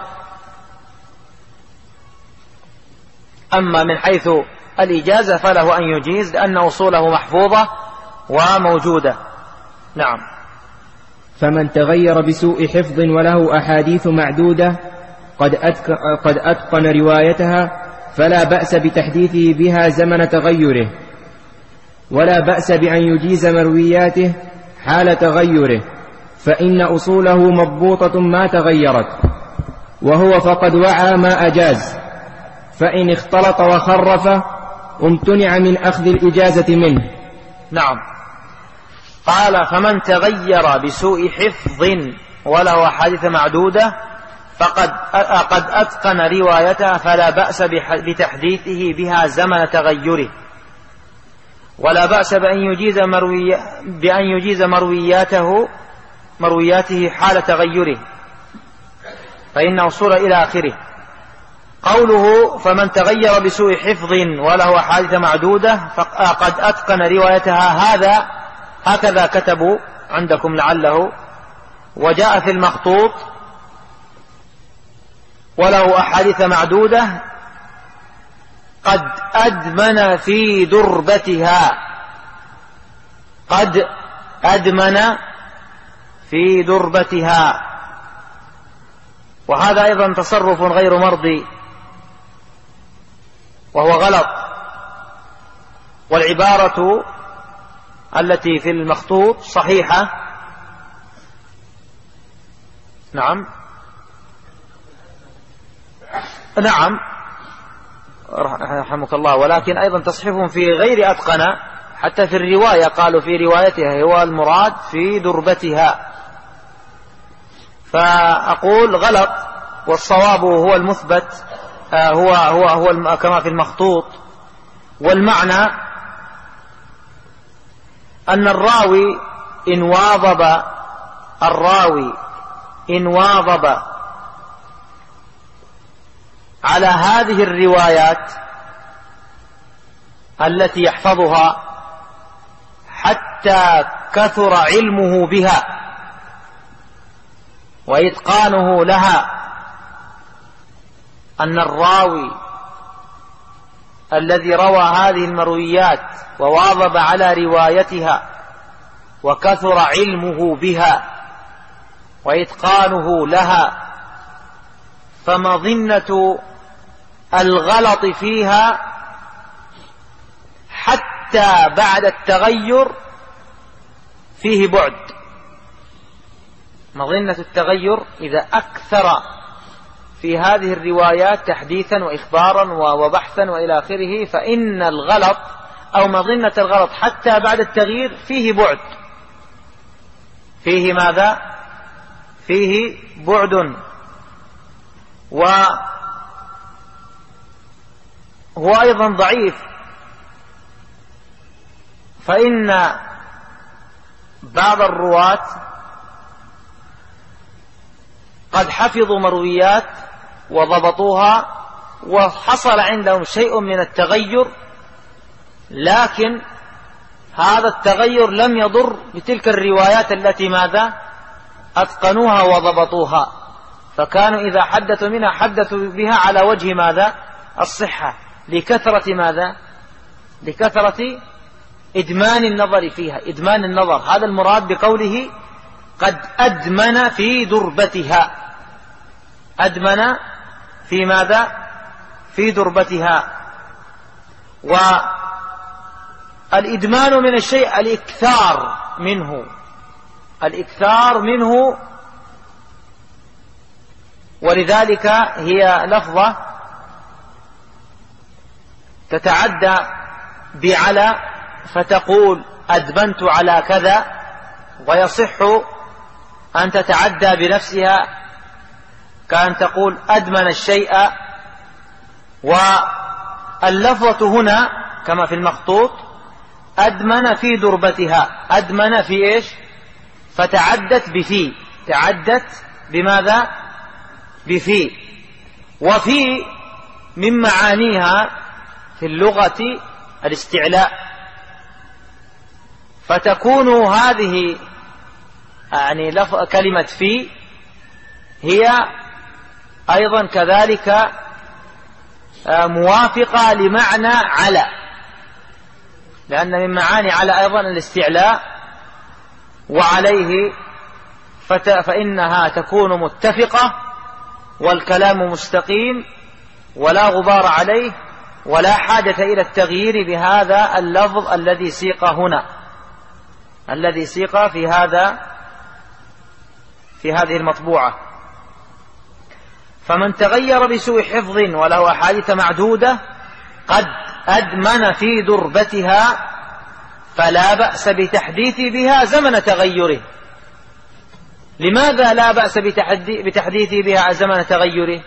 أما من حيث الإجازة فله أن يجيز، لأن أصوله محفوظة وموجودة. نعم. فمن تغير بسوء حفظ وله أحاديث معدودة قد أتقن روايتها فلا بأس بتحديثه بها زمن تغيره، ولا بأس بأن يجيز مروياته حال تغيره، فإن أصوله مضبوطة ما تغيرت، وهو فقد وعى ما أجاز، فإن اختلط وخرف امتنع من أخذ الإجازة منه. نعم. قال: فمن تغير بسوء حفظ وله أحاديث معدودة قد أتقن روايتها فلا بأس بتحديثه بها زمن تغيره، ولا بأس بأن يجيز مروياته حال تغيره، فإن أصول إلى آخره. قوله: فمن تغير بسوء حفظ وله أحاديث معدودة قد أتقن روايتها، هكذا كتبوا عندكم لعله، وجاء في المخطوط: وله أحاديث معدودة قد أدمن في دربتها. قد أدمن في دربتها، وهذا أيضا تصرف غير مرضي وهو غلط. والعبارة التي في المخطوط صحيحة. نعم رحمك الله، ولكن أيضا تصحيفهم في غير أتقن، حتى في الرواية قالوا في روايتها هو المراد في دربتها، فأقول غلط، والصواب هو المثبت، هو كما في المخطوط. والمعنى أن الراوي إن واظب على هذه الروايات التي يحفظها حتى كثر علمه بها وإتقانه لها، أن الراوي الذي روى هذه المرويات وواظب على روايتها وكثر علمه بها وإتقانه لها، فمظنة الغلط فيها حتى بعد التغير فيه بعد. مظنة التغير إذا أكثر في هذه الروايات تحديثا وإخبارا وبحثا وإلى آخره، فإن الغلط أو مظنة الغلط حتى بعد التغيير فيه بعد. فيه ماذا؟ فيه بعد. وهو أيضا ضعيف، فإن بعض الرواة قد حفظوا مرويات وضبطوها وحصل عندهم شيء من التغير، لكن هذا التغير لم يضر بتلك الروايات التي ماذا؟ أتقنوها وضبطوها، فكانوا إذا حدثوا منها حدثوا بها على وجه ماذا؟ الصحة، لكثرة ماذا؟ لكثرة إدمان النظر فيها، إدمان النظر. هذا المراد بقوله قد أدمن في دربتها. أدمن في ماذا؟ في دربتها. والإدمان من الشيء الإكثار منه، الإكثار منه، ولذلك هي لفظة تتعدى بعلى، فتقول أدمنت على كذا، ويصح أن تتعدى بنفسها كأن تقول أدمن الشيء. واللفظة هنا كما في المخطوط أدمن في دربتها، أدمن في إيش؟ فتعدت بفي، تعدت بماذا؟ بفي. وفي من معانيها في اللغة الاستعلاء، فتكون هذه يعني كلمة في هي أيضا كذلك موافقة لمعنى على، لأن من معاني على أيضا الاستعلاء، وعليه فإنها تكون متفقة والكلام مستقيم ولا غبار عليه ولا حاجة إلى التغيير بهذا اللفظ الذي سيق هنا، الذي سيق في هذه المطبوعة. فمن تغير بسوء حفظ وله أحاديث معدودة قد أدمن في دربتها فلا بأس بتحديث بها زمن تغيره. لماذا لا بأس بتحديث بها زمن تغيره؟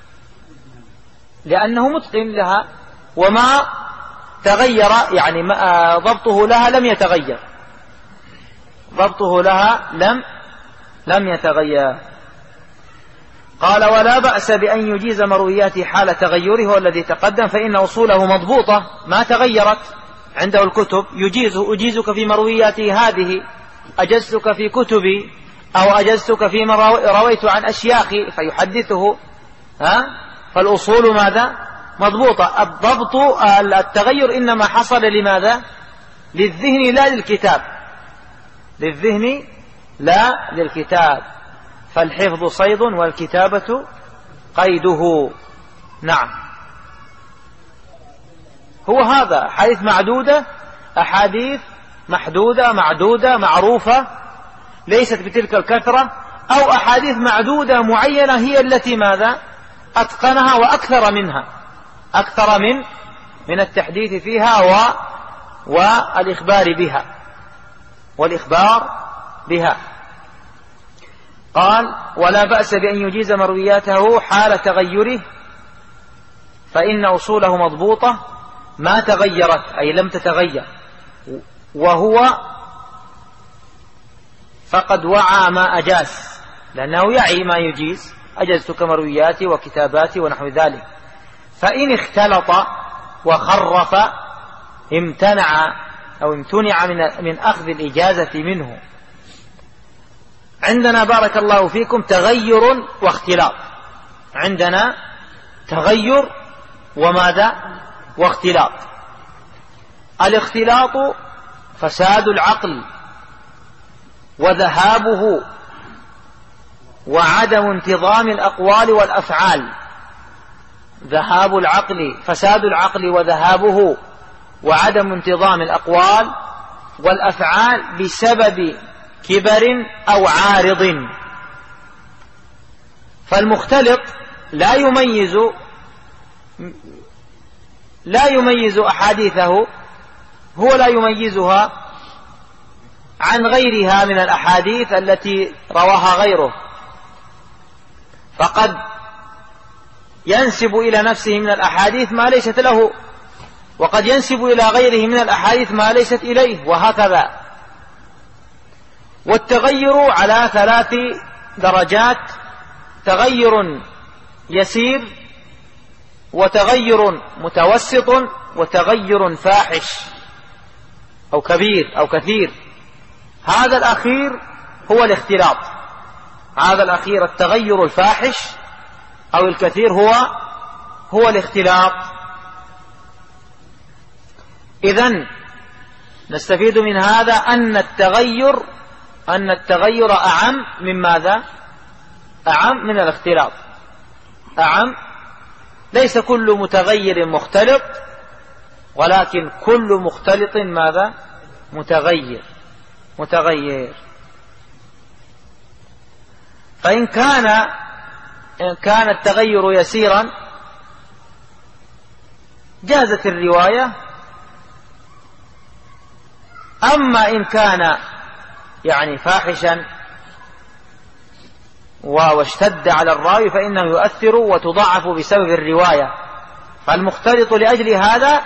لأنه متقن لها وما تغير، يعني ضبطه لها لم يتغير، ضبطه لها لم يتغير. قال ولا بأس بأن يجيز مروياته حال تغيره، هو الذي تقدم، فإن أصوله مضبوطة ما تغيرت عنده الكتب. أجيزك في مروياتي هذه، أجزتك في كتبي، أو أجزتك فيما رويت عن أشياخي، فيحدثه. فالأصول ماذا؟ مضبوطة. الضبط التغير إنما حصل لماذا؟ للذهن لا للكتاب، للذهن لا للكتاب. فالحفظ صيد والكتابة قيده. نعم، هو هذا. أحاديث معدودة، أحاديث محدودة معدودة معروفة ليست بتلك الكثرة، أو أحاديث معدودة معينة هي التي ماذا؟ أتقنها وأكثر منها، أكثر من التحديث فيها والإخبار بها. قال ولا بأس بأن يجيز مروياته حال تغيره، فإن أصوله مضبوطة ما تغيرت، أي لم تتغير، وهو فقد وعى ما أجاز، لأنه يعي ما يجيز. أجزتك مروياتي وكتاباتي ونحو ذلك. فإن اختلط وخرف امتنع من أخذ الإجازة منه. عندنا بارك الله فيكم تغير واختلاط، عندنا تغير وماذا؟ واختلاط. الاختلاط فساد العقل وذهابه وعدم انتظام الأقوال والأفعال. ذهاب العقل، فساد العقل وذهابه وعدم انتظام الأقوال والأفعال بسبب كبر أو عارض. فالمختلط لا يميز أحاديثه، هو لا يميزها عن غيرها من الأحاديث التي رواها غيره، فقد ينسب إلى نفسه من الأحاديث ما ليست له، وقد ينسب إلى غيره من الأحاديث ما ليست إليه، وهكذا. والتغير على 3 درجات: تغير يسير، وتغير متوسط، وتغير فاحش أو كبير أو كثير. هذا الأخير هو الاختلاط، هذا الأخير التغير الفاحش أو الكثير هو الاختلاط. إذن نستفيد من هذا أن التغير أعم من ماذا؟ أعم من الاختلاط. أعم، ليس كل متغير مختلط، ولكن كل مختلط ماذا؟ متغير. فإن كان التغير يسيرا جازت الرواية، أما إن كان يعني فاحشا واشتد على الراوي فإنه يؤثر وتضعف بسبب الرواية. فالمختلط لأجل هذا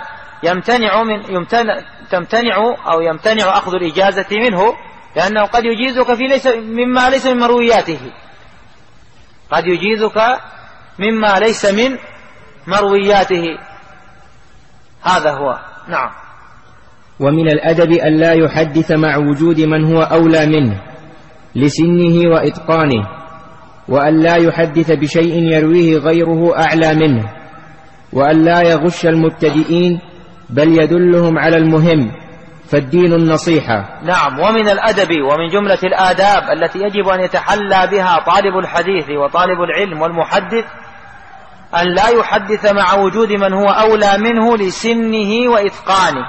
يمتنع أخذ الإجازة منه، لأنه قد يجيزك مما ليس من مروياته، قد يجيزك مما ليس من مروياته. هذا هو. نعم. ومن الأدب أن لا يحدث مع وجود من هو أولى منه لسنه وإتقانه، وأن لا يحدث بشيء يرويه غيره أعلى منه، وأن لا يغش المبتدئين بل يدلهم على المهم، فالدين النصيحة. نعم. ومن الأدب ومن جملة الآداب التي يجب أن يتحلى بها طالب الحديث وطالب العلم والمحدث أن لا يحدث مع وجود من هو أولى منه لسنه وإتقانه.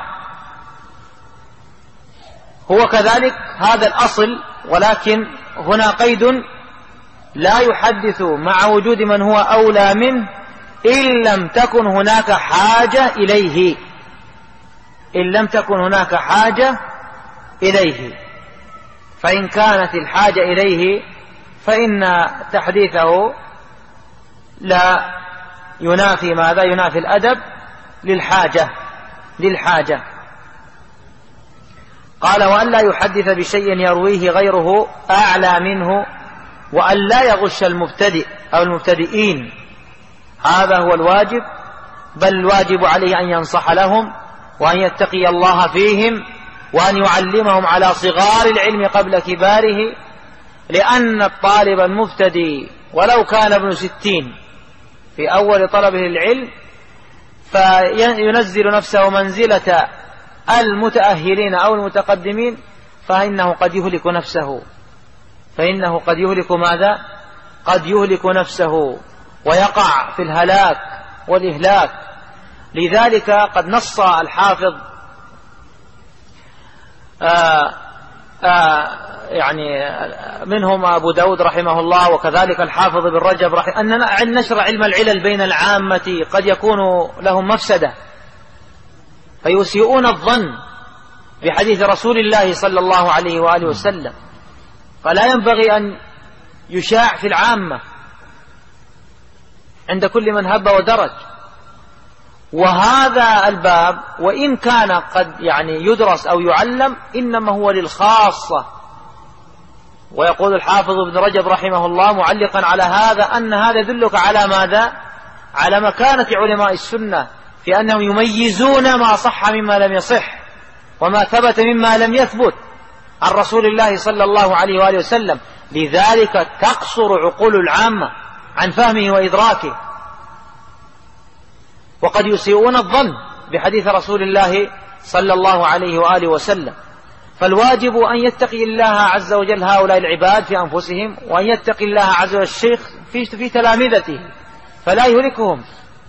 هو كذلك هذا الأصل، ولكن هنا قيد: لا يحدث مع وجود من هو أولى منه إن لم تكن هناك حاجة إليه، إن لم تكن هناك حاجة إليه. فإن كانت الحاجة إليه فإن تحديثه لا ينافي ماذا؟ ينافي الأدب للحاجة. قال: وأن لا يحدث بشيء يرويه غيره أعلى منه، وأن لا يغش المبتدئ أو المبتدئين. هذا هو الواجب، بل الواجب عليه أن ينصح لهم وأن يتقي الله فيهم وأن يعلمهم على صغار العلم قبل كباره، لأن الطالب المبتدئ ولو كان ابن 60 في أول طلبه العلم فينزل نفسه منزلة المتأهلين أو المتقدمين، فإنه قد يهلك نفسه. ماذا؟ قد يهلك نفسه ويقع في الهلاك والإهلاك. لذلك قد نص الحافظ يعني منهم أبو داود رحمه الله وكذلك الحافظ بن رجب أن نشر علم العلل بين العامة قد يكون لهم مفسدة، فيسيئون الظن بحديث رسول الله صلى الله عليه وآله وسلم، فلا ينبغي أن يشاع في العامة عند كل من هب ودرج. وهذا الباب وإن كان قد يدرس أو يعلم إنما هو للخاصة. ويقول الحافظ ابن رجب رحمه الله معلقا على هذا أن هذا يدلك على ماذا؟ على مكانة علماء السنة في أنهم يميزون ما صح مما لم يصح وما ثبت مما لم يثبت عن رسول الله صلى الله عليه وآله وسلم. لذلك تقصر عقول العامة عن فهمه وإدراكه، وقد يسيئون الظن بحديث رسول الله صلى الله عليه وآله وسلم. فالواجب أن يتقي الله عز وجل هؤلاء العباد في أنفسهم، وأن يتقي الله عز وجل الشيخ في تلامذته فلا يهلكهم.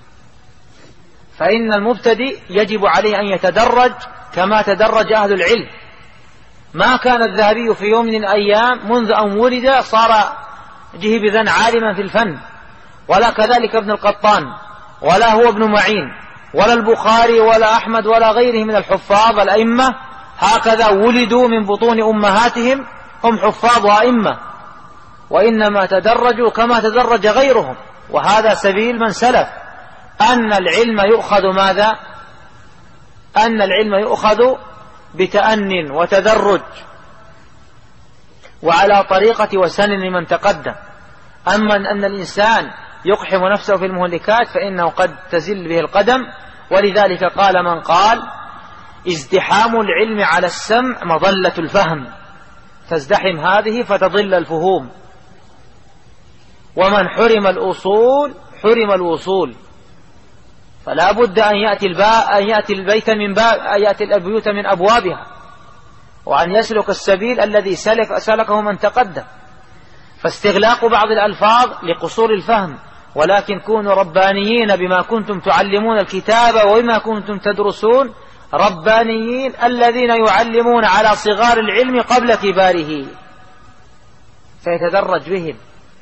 فإن المبتدئ يجب عليه أن يتدرج كما تدرج أهل العلم. ما كان الذهبي في يوم من الأيام منذ أن ولد صار جهبذا عالما في الفن، ولا كذلك ابن القطان، ولا هو ابن معين، ولا البخاري، ولا أحمد، ولا غيره من الحفاظ الأئمة. هكذا ولدوا من بطون أمهاتهم هم حفاظ وأئمة، وإنما تدرجوا كما تدرج غيرهم. وهذا سبيل من سلف، أن العلم يؤخذ ماذا؟ أن العلم يؤخذ بتأن وتدرج وعلى طريقة وسن من تقدم. أما أن الإنسان يقحم نفسه في المهلكات فإنه قد تزل به القدم. ولذلك قال من قال: ازدحام العلم على السمع مظلة الفهم، تزدحم هذه فتضل الفهوم، ومن حرم الأصول حرم الوصول. فلا بد أن يأتي البيوت من أبوابها، وأن يسلك السبيل الذي سلكه من تقدم. فاستغلاق بعض الألفاظ لقصور الفهم، ولكن كونوا ربانيين بما كنتم تعلمون الكتاب وبما كنتم تدرسون، ربانيين الذين يعلمون على صغار العلم قبل كباره، فيتدرج بهم،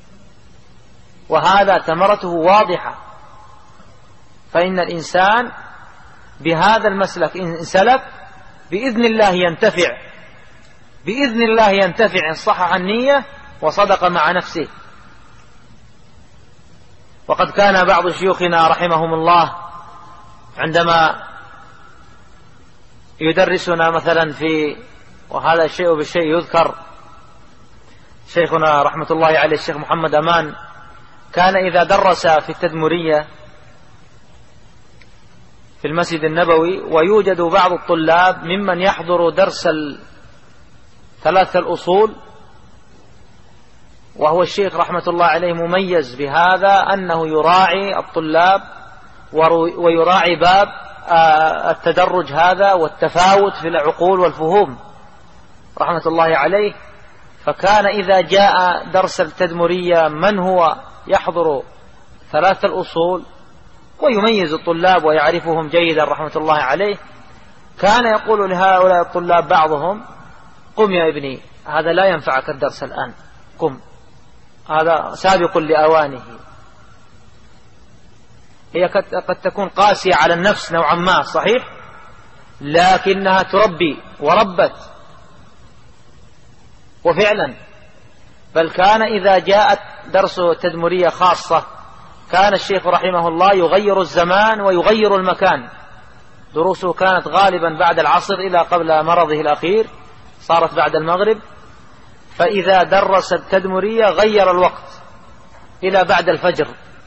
وهذا ثمرته واضحة. فإن الإنسان بهذا المسلك إن سلك بإذن الله ينتفع إن صحح النية وصدق مع نفسه. وقد كان بعض شيوخنا رحمهم الله عندما يدرسنا مثلا وهذا الشيء بالشيء يذكر، شيخنا رحمة الله عليه الشيخ محمد أمان كان إذا درس في التدمرية في المسجد النبوي، ويوجد بعض الطلاب ممن يحضر درس ثلاث الأصول، وهو الشيخ رحمة الله عليه مميز بهذا أنه يراعي الطلاب ويراعي باب التدرج هذا والتفاوت في العقول والفهوم رحمة الله عليه. فكان إذا جاء درس التدمرية من هو يحضر ثلاث الأصول ويميز الطلاب ويعرفهم جيدا رحمة الله عليه، كان يقول لهؤلاء الطلاب بعضهم: قم يا ابني، هذا لا ينفعك الدرس الآن، قم، هذا سابق لأوانه. هي قد تكون قاسية على النفس نوعا ما، صحيح، لكنها تربي وربت. وفعلا بل كان إذا جاءت درس تدمرية خاصة كان الشيخ رحمه الله يغير الزمان ويغير المكان. دروسه كانت غالبا بعد العصر إلى قبل مرضه الأخير صارت بعد المغرب، فإذا درس التدمرية غير الوقت إلى بعد الفجر،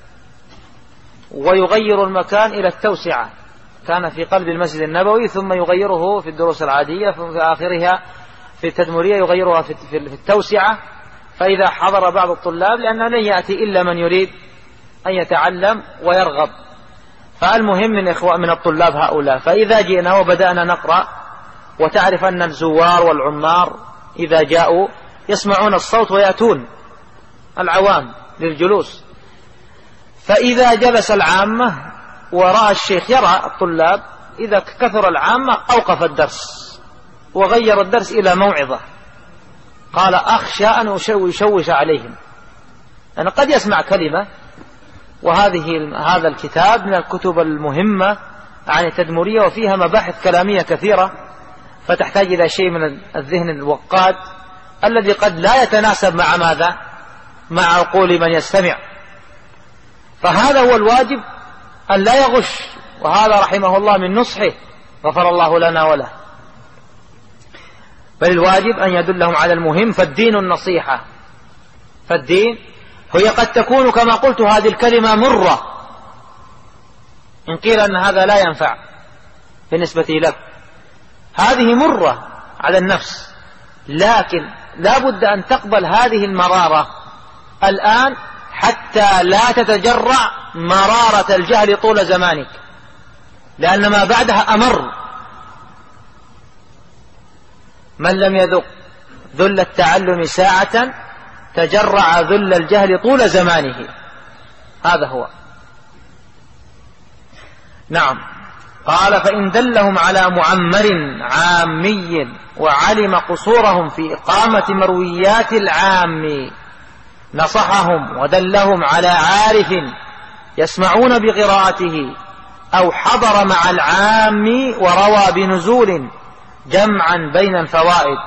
ويغير المكان إلى التوسعة. كان في قلب المسجد النبوي ثم يغيره في الدروس العادية، في آخرها في التدمرية يغيرها في التوسعة. فإذا حضر بعض الطلاب، لأنه لن يأتي إلا من يريد أن يتعلم ويرغب، فالمهم من الطلاب هؤلاء. فإذا جئنا وبدأنا نقرأ، وتعرف أن الزوار والعمار إذا جاءوا يسمعون الصوت ويأتون العوام للجلوس، فإذا جلس العامة ورأى الشيخ يرى الطلاب، إذا كثر العامة أوقف الدرس وغير الدرس إلى موعظة. قال: أخشى أن يشوش عليهم، أنا قد يسمع كلمة. هذا الكتاب من الكتب المهمة عن التدمرية، وفيها مباحث كلامية كثيرة، فتحتاج إلى شيء من الذهن الوقاد الذي قد لا يتناسب مع ماذا؟ مع عقول من يستمع. فهذا هو الواجب، أن لا يغش، وهذا رحمه الله من نصحه، غفر الله لنا وله. بل الواجب أن يدلهم على المهم، فالدين النصيحة. فالدين هي قد تكون كما قلت هذه الكلمة مرة، إن قيل أن هذا لا ينفع بالنسبة لك، هذه مرة على النفس، لكن لا بد أن تقبل هذه المرارة الآن حتى لا تتجرع مرارة الجهل طول زمانك، لأن ما بعدها أمر. من لم يذق ذل التعلم ساعة تجرع ذل الجهل طول زمانه، هذا هو. نعم. قال: فإن دلهم على معمر عامي وعلم قصورهم في إقامة مرويات العام نصحهم ودلهم على عارف يسمعون بقراءته، أو حضر مع العام وروى بنزول جمعا بين الفوائد.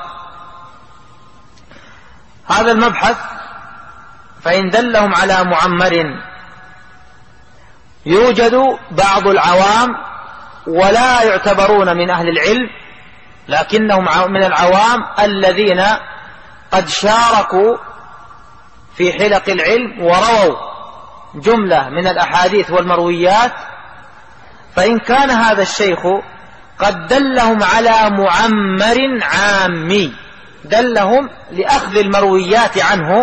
هذا المبحث، فإن دلهم على معمر، يوجد بعض العوام ولا يعتبرون من أهل العلم، لكنهم من العوام الذين قد شاركوا في حلق العلم ورووا جملة من الأحاديث والمرويات. فإن كان هذا الشيخ قد دلهم على معمر عامي، دلهم لأخذ المرويات عنه،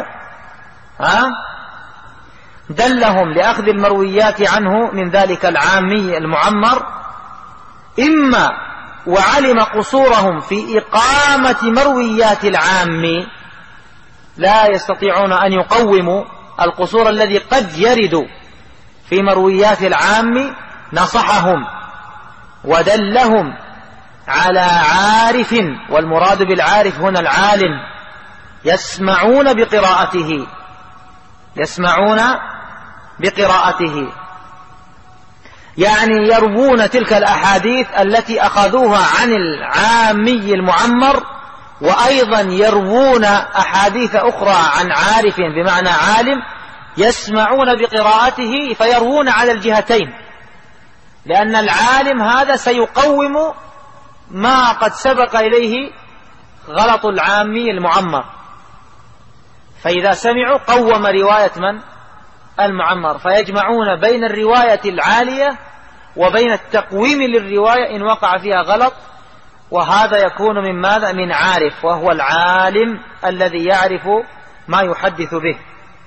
دلهم لأخذ المرويات عنه من ذلك العامي المعمر، إما وعلم قصورهم في إقامة مرويات العام، لا يستطيعون أن يقوموا القصور الذي قد يرد في مرويات العام، نصحهم ودلهم على عارف، والمراد بالعارف هنا العالم، يسمعون بقراءته، يسمعون بقراءته، يعني يروون تلك الأحاديث التي أخذوها عن العامي المعمر، وأيضا يروون أحاديث أخرى عن عارف بمعنى عالم، يسمعون بقراءته، فيروون على الجهتين، لأن العالم هذا سيقوم ما قد سبق إليه غلط العامي المعمر، فإذا سمعوا قوم رواية من؟ المعمر، فيجمعون بين الرواية العالية وبين التقويم للرواية إن وقع فيها غلط، وهذا يكون من ماذا؟ من عارف، وهو العالم الذي يعرف ما يحدث به.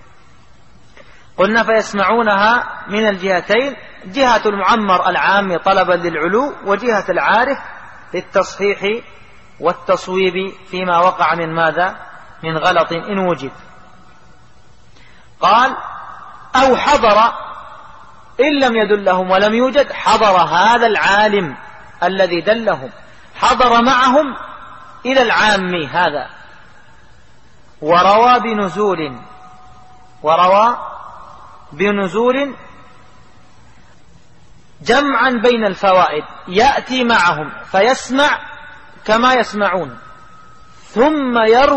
قلنا فيسمعونها من الجهتين، جهة المعمر العام طلبا للعلو، وجهة العارف للتصحيح والتصويب فيما وقع من ماذا؟ من غلط إن وجد. قال أو حضر إن لم يدلهم ولم يوجد، حضر هذا العالم الذي دلهم، حضر معهم إلى العام هذا، وروى بنزول جمعا بين الفوائد، يأتي معهم فيسمع كما يسمعون، ثم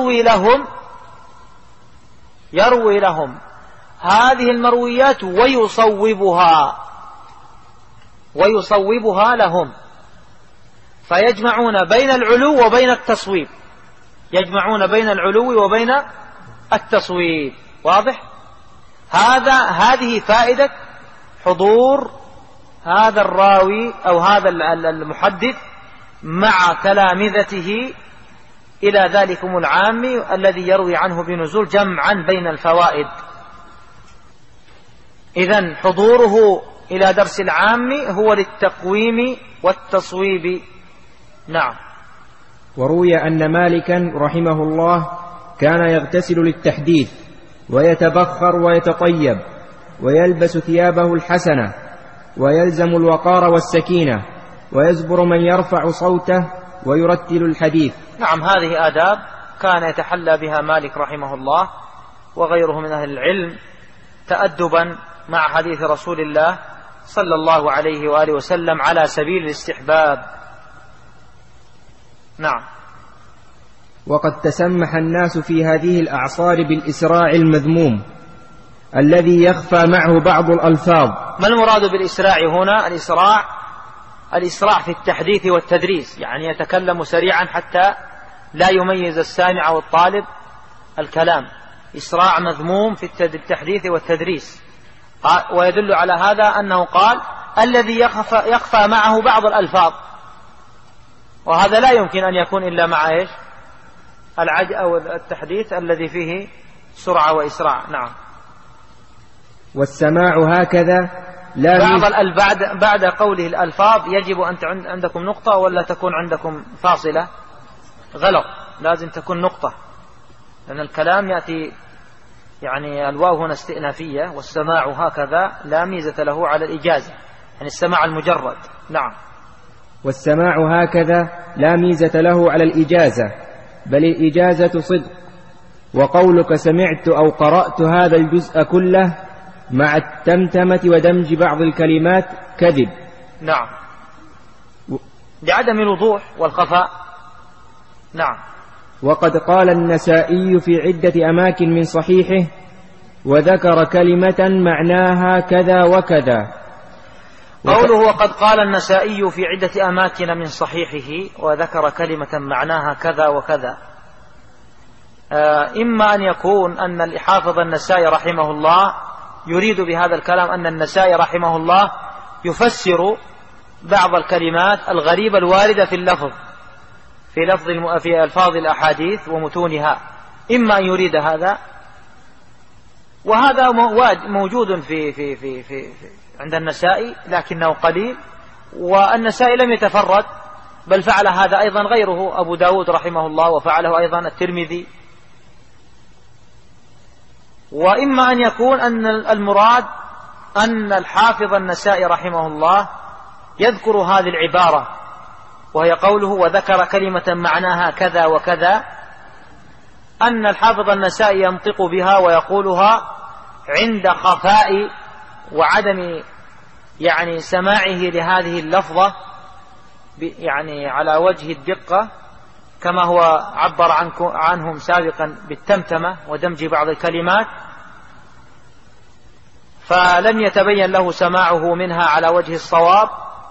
يروي لهم هذه المرويات ويصوبها لهم، فيجمعون بين العلو وبين التصويب، واضح؟ هذه فائدة حضور هذا الراوي أو هذا المحدث مع تلامذته إلى ذلكم العام الذي يروي عنه بنزول جمعا بين الفوائد. إذن حضوره إلى درس العام هو للتقويم والتصويب. نعم. وروي أن مالكا رحمه الله كان يغتسل للتحديث ويتبخر ويتطيب ويلبس ثيابه الحسنة ويلزم الوقار والسكينة ويزبر من يرفع صوته ويرتل الحديث. نعم، هذه آداب كان يتحلى بها مالك رحمه الله وغيره من أهل العلم تأدبا مع حديث رسول الله صلى الله عليه وآله وسلم على سبيل الاستحباب. نعم. وقد تسمح الناس في هذه الأعصار بالإسراع المذموم الذي يخفى معه بعض الألفاظ. ما المراد بالإسراع هنا؟ الإسراع في التحديث والتدريس، يعني يتكلم سريعا حتى لا يميز السامع أو الطالب الكلام، إسراع مذموم في التحديث والتدريس. ويدل على هذا أنه قال الذي يخفى معه بعض الألفاظ، وهذا لا يمكن أن يكون إلا مع إيش؟ أو التحديث الذي فيه سرعة وإسراع. نعم. والسماع هكذا لا بعد قوله الألفاظ يجب أن عندكم نقطة ولا تكون عندكم فاصلة؟ غلط، لازم تكون نقطة، لأن الكلام يأتي يعني الواو هنا استئنافية، والسماع هكذا لا ميزة له على الإجازة، يعني السماع المجرد. نعم. والسماع هكذا لا ميزة له على الإجازة، بل الإجازة صدق. وقولك سمعت أو قرأت هذا الجزء كله مع التمتمة ودمج بعض الكلمات كذب. نعم، لعدم الوضوح والخفاء. نعم. وقد قال النسائي في عدة أماكن من صحيحه وذكر كلمة معناها كذا وكذا. قوله وقد قال النسائي في عدة أماكن من صحيحه وذكر كلمة معناها كذا وكذا، إما أن يكون أن الحافظ النسائي رحمه الله يريد بهذا الكلام أن النسائي رحمه الله يفسر بعض الكلمات الغريبة الواردة في اللفظ في ألفاظ الأحاديث ومتونها، إما أن يريد هذا، وهذا موجود في عند النسائي لكنه قليل، والنسائي لم يتفرد بل فعل هذا أيضا غيره، أبو داود رحمه الله، وفعله أيضا الترمذي. وإما أن يكون أن المراد أن الحافظ النسائي رحمه الله يذكر هذه العبارة وهي قوله وذكر كلمة معناها كذا وكذا، أن الحافظ النسائي ينطق بها ويقولها عند خفاء وعدم يعني سماعه لهذه اللفظة يعني على وجه الدقة، كما هو عبر عنهم سابقا بالتمتمة ودمج بعض الكلمات، فلم يتبين له سماعه منها على وجه الصواب.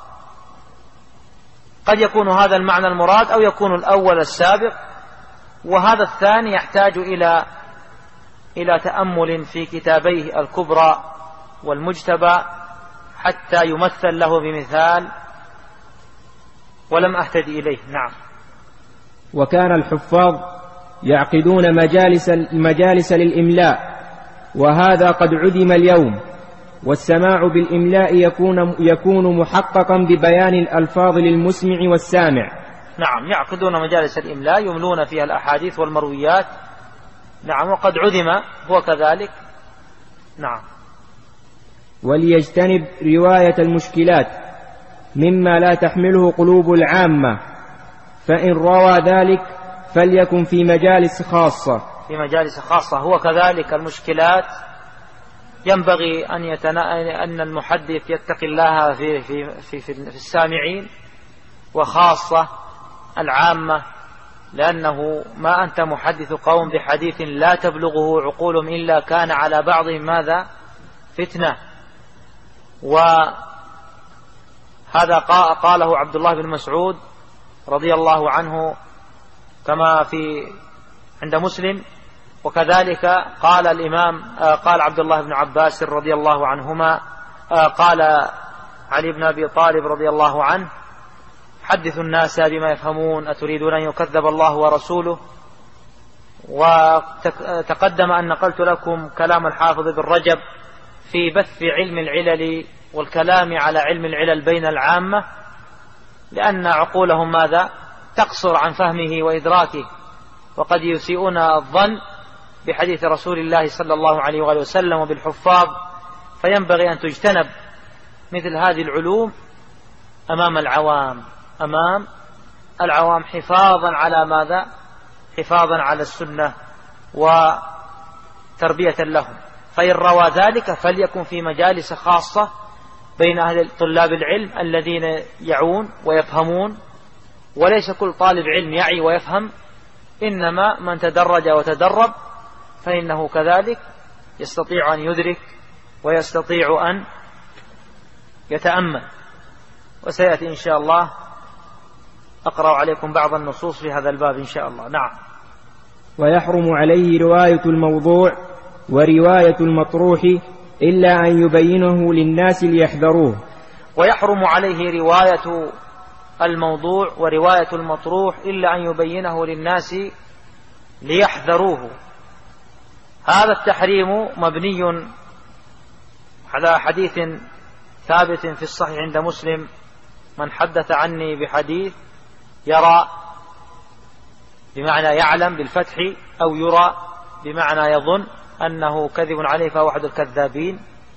قد يكون هذا المعنى المراد أو يكون الأول السابق، وهذا الثاني يحتاج إلى تأمل في كتابيه الكبرى والمجتبى حتى يمثل له بمثال ولم أهتدي إليه. نعم. وكان الحفاظ يعقدون مجالس للإملاء، وهذا قد عدم اليوم، والسماع بالإملاء يكون محققا ببيان الألفاظ للمسمع والسامع. نعم، يعقدون مجالس الإملاء يملون فيها الأحاديث والمرويات. نعم، وقد عدم هو كذلك. نعم. وليجتنب رواية المشكلات مما لا تحمله قلوب العامة، فإن روى ذلك فليكن في مجالس خاصة. في مجالس خاصة. هو كذلك المشكلات ينبغي أن المحدث يتقي الله في السامعين، وخاصة العامة، لأنه ما أنت محدث قوم بحديث لا تبلغه عقولهم إلا كان على بعضهم ماذا؟ فتنة. وهذا قاله عبد الله بن مسعود رضي الله عنه كما عند مسلم، وكذلك قال قال عبد الله بن عباس رضي الله عنهما، قال علي بن أبي طالب رضي الله عنه: حدثوا الناس بما يفهمون، أتريدون أن يكذب الله ورسوله. وتقدم أن نقلت لكم كلام الحافظ بن رجب في بث علم العلل والكلام على علم العلل بين العامة، لأن عقولهم ماذا؟ تقصر عن فهمه وإدراكه، وقد يسيئون الظن بحديث رسول الله صلى الله عليه وآله وسلم وبالحفاظ، فينبغي أن تجتنب مثل هذه العلوم أمام العوام حفاظا على ماذا؟ حفاظا على السنة وتربية لهم. فإن روى ذلك فليكن في مجالس خاصة بين أهل طلاب العلم الذين يعون ويفهمون، وليس كل طالب علم يعي ويفهم، إنما من تدرج وتدرب فإنه كذلك يستطيع أن يدرك ويستطيع أن يتأمل. وسيأتي إن شاء الله أقرأ عليكم بعض النصوص في هذا الباب إن شاء الله. نعم. ويحرم عليه رواية الموضوع ورواية المطروح إلا أن يبينه للناس ليحذروه. ويحرم عليه رواية الموضوع ورواية المطروح إلا أن يبينه للناس ليحذروه. هذا التحريم مبني على حديث ثابت في الصحيح عند مسلم: من حدث عني بحديث يرى بمعنى يعلم بالفتح، أو يرى بمعنى يظن أنه كذب عليه فهو أحد الكذابين.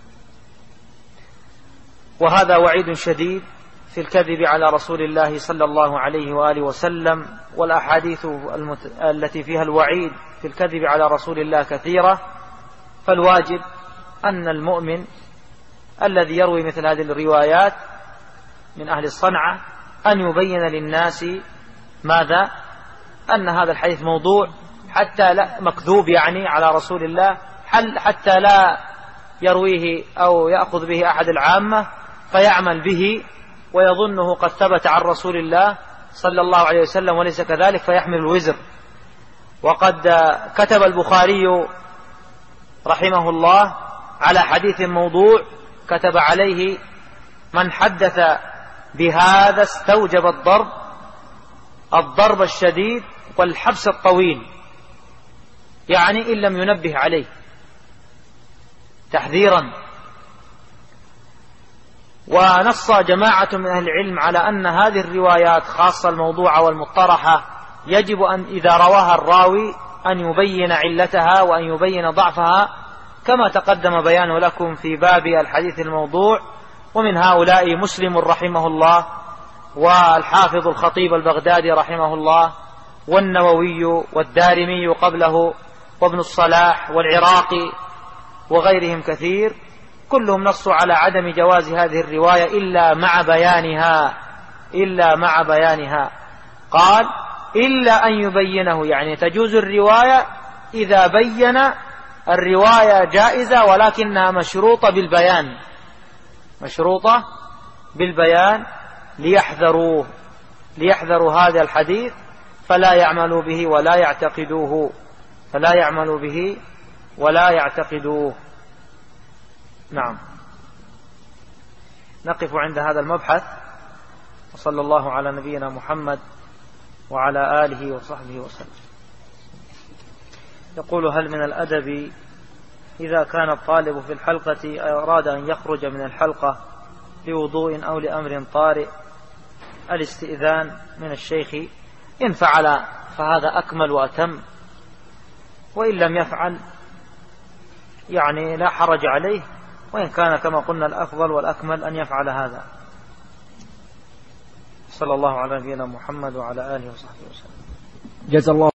وهذا وعيد شديد في الكذب على رسول الله صلى الله عليه وآله وسلم، والأحاديث التي فيها الوعيد في الكذب على رسول الله كثيرة. فالواجب أن المؤمن الذي يروي مثل هذه الروايات من أهل الصنعة أن يبين للناس ماذا؟ أن هذا الحديث موضوع، حتى لا مكذوب يعني على رسول الله، حتى لا يرويه أو يأخذ به أحد العامة فيعمل به ويظنه قد ثبت عن رسول الله صلى الله عليه وسلم وليس كذلك فيحمل الوزر. وقد كتب البخاري رحمه الله على حديث موضوع، كتب عليه: من حدث بهذا استوجب الضرب الشديد والحبس الطويل، يعني إن لم ينبه عليه تحذيرا. ونص جماعة من أهل العلم على أن هذه الروايات خاصة الموضوعة والمطرحة يجب أن إذا رواها الراوي أن يبين علتها وأن يبين ضعفها، كما تقدم بيانه لكم في باب الحديث الموضوع. ومن هؤلاء مسلم رحمه الله، والحافظ الخطيب البغدادي رحمه الله، والنووي والدارمي قبله، وابن الصلاح والعراقي وغيرهم كثير، كلهم نصوا على عدم جواز هذه الرواية إلا مع بيانها. قال: إلا أن يبينه، يعني تجوز الرواية إذا بين الرواية جائزة ولكنها مشروطة بالبيان ليحذروا هذا الحديث فلا يعملوا به ولا يعتقدوه. نعم. نقف عند هذا المبحث، وصلى الله على نبينا محمد وعلى آله وصحبه وسلم. يقول: هل من الأدب إذا كان الطالب في الحلقة أراد أن يخرج من الحلقة لوضوء أو لأمر طارئ الاستئذان من الشيخ؟ إن فعل فهذا أكمل وأتم، وإن لم يفعل يعني لا حرج عليه، وإن كان كما قلنا الأفضل والأكمل أن يفعل هذا. صلى الله على نبينا محمد وعلى آله وصحبه وسلم. جزا الله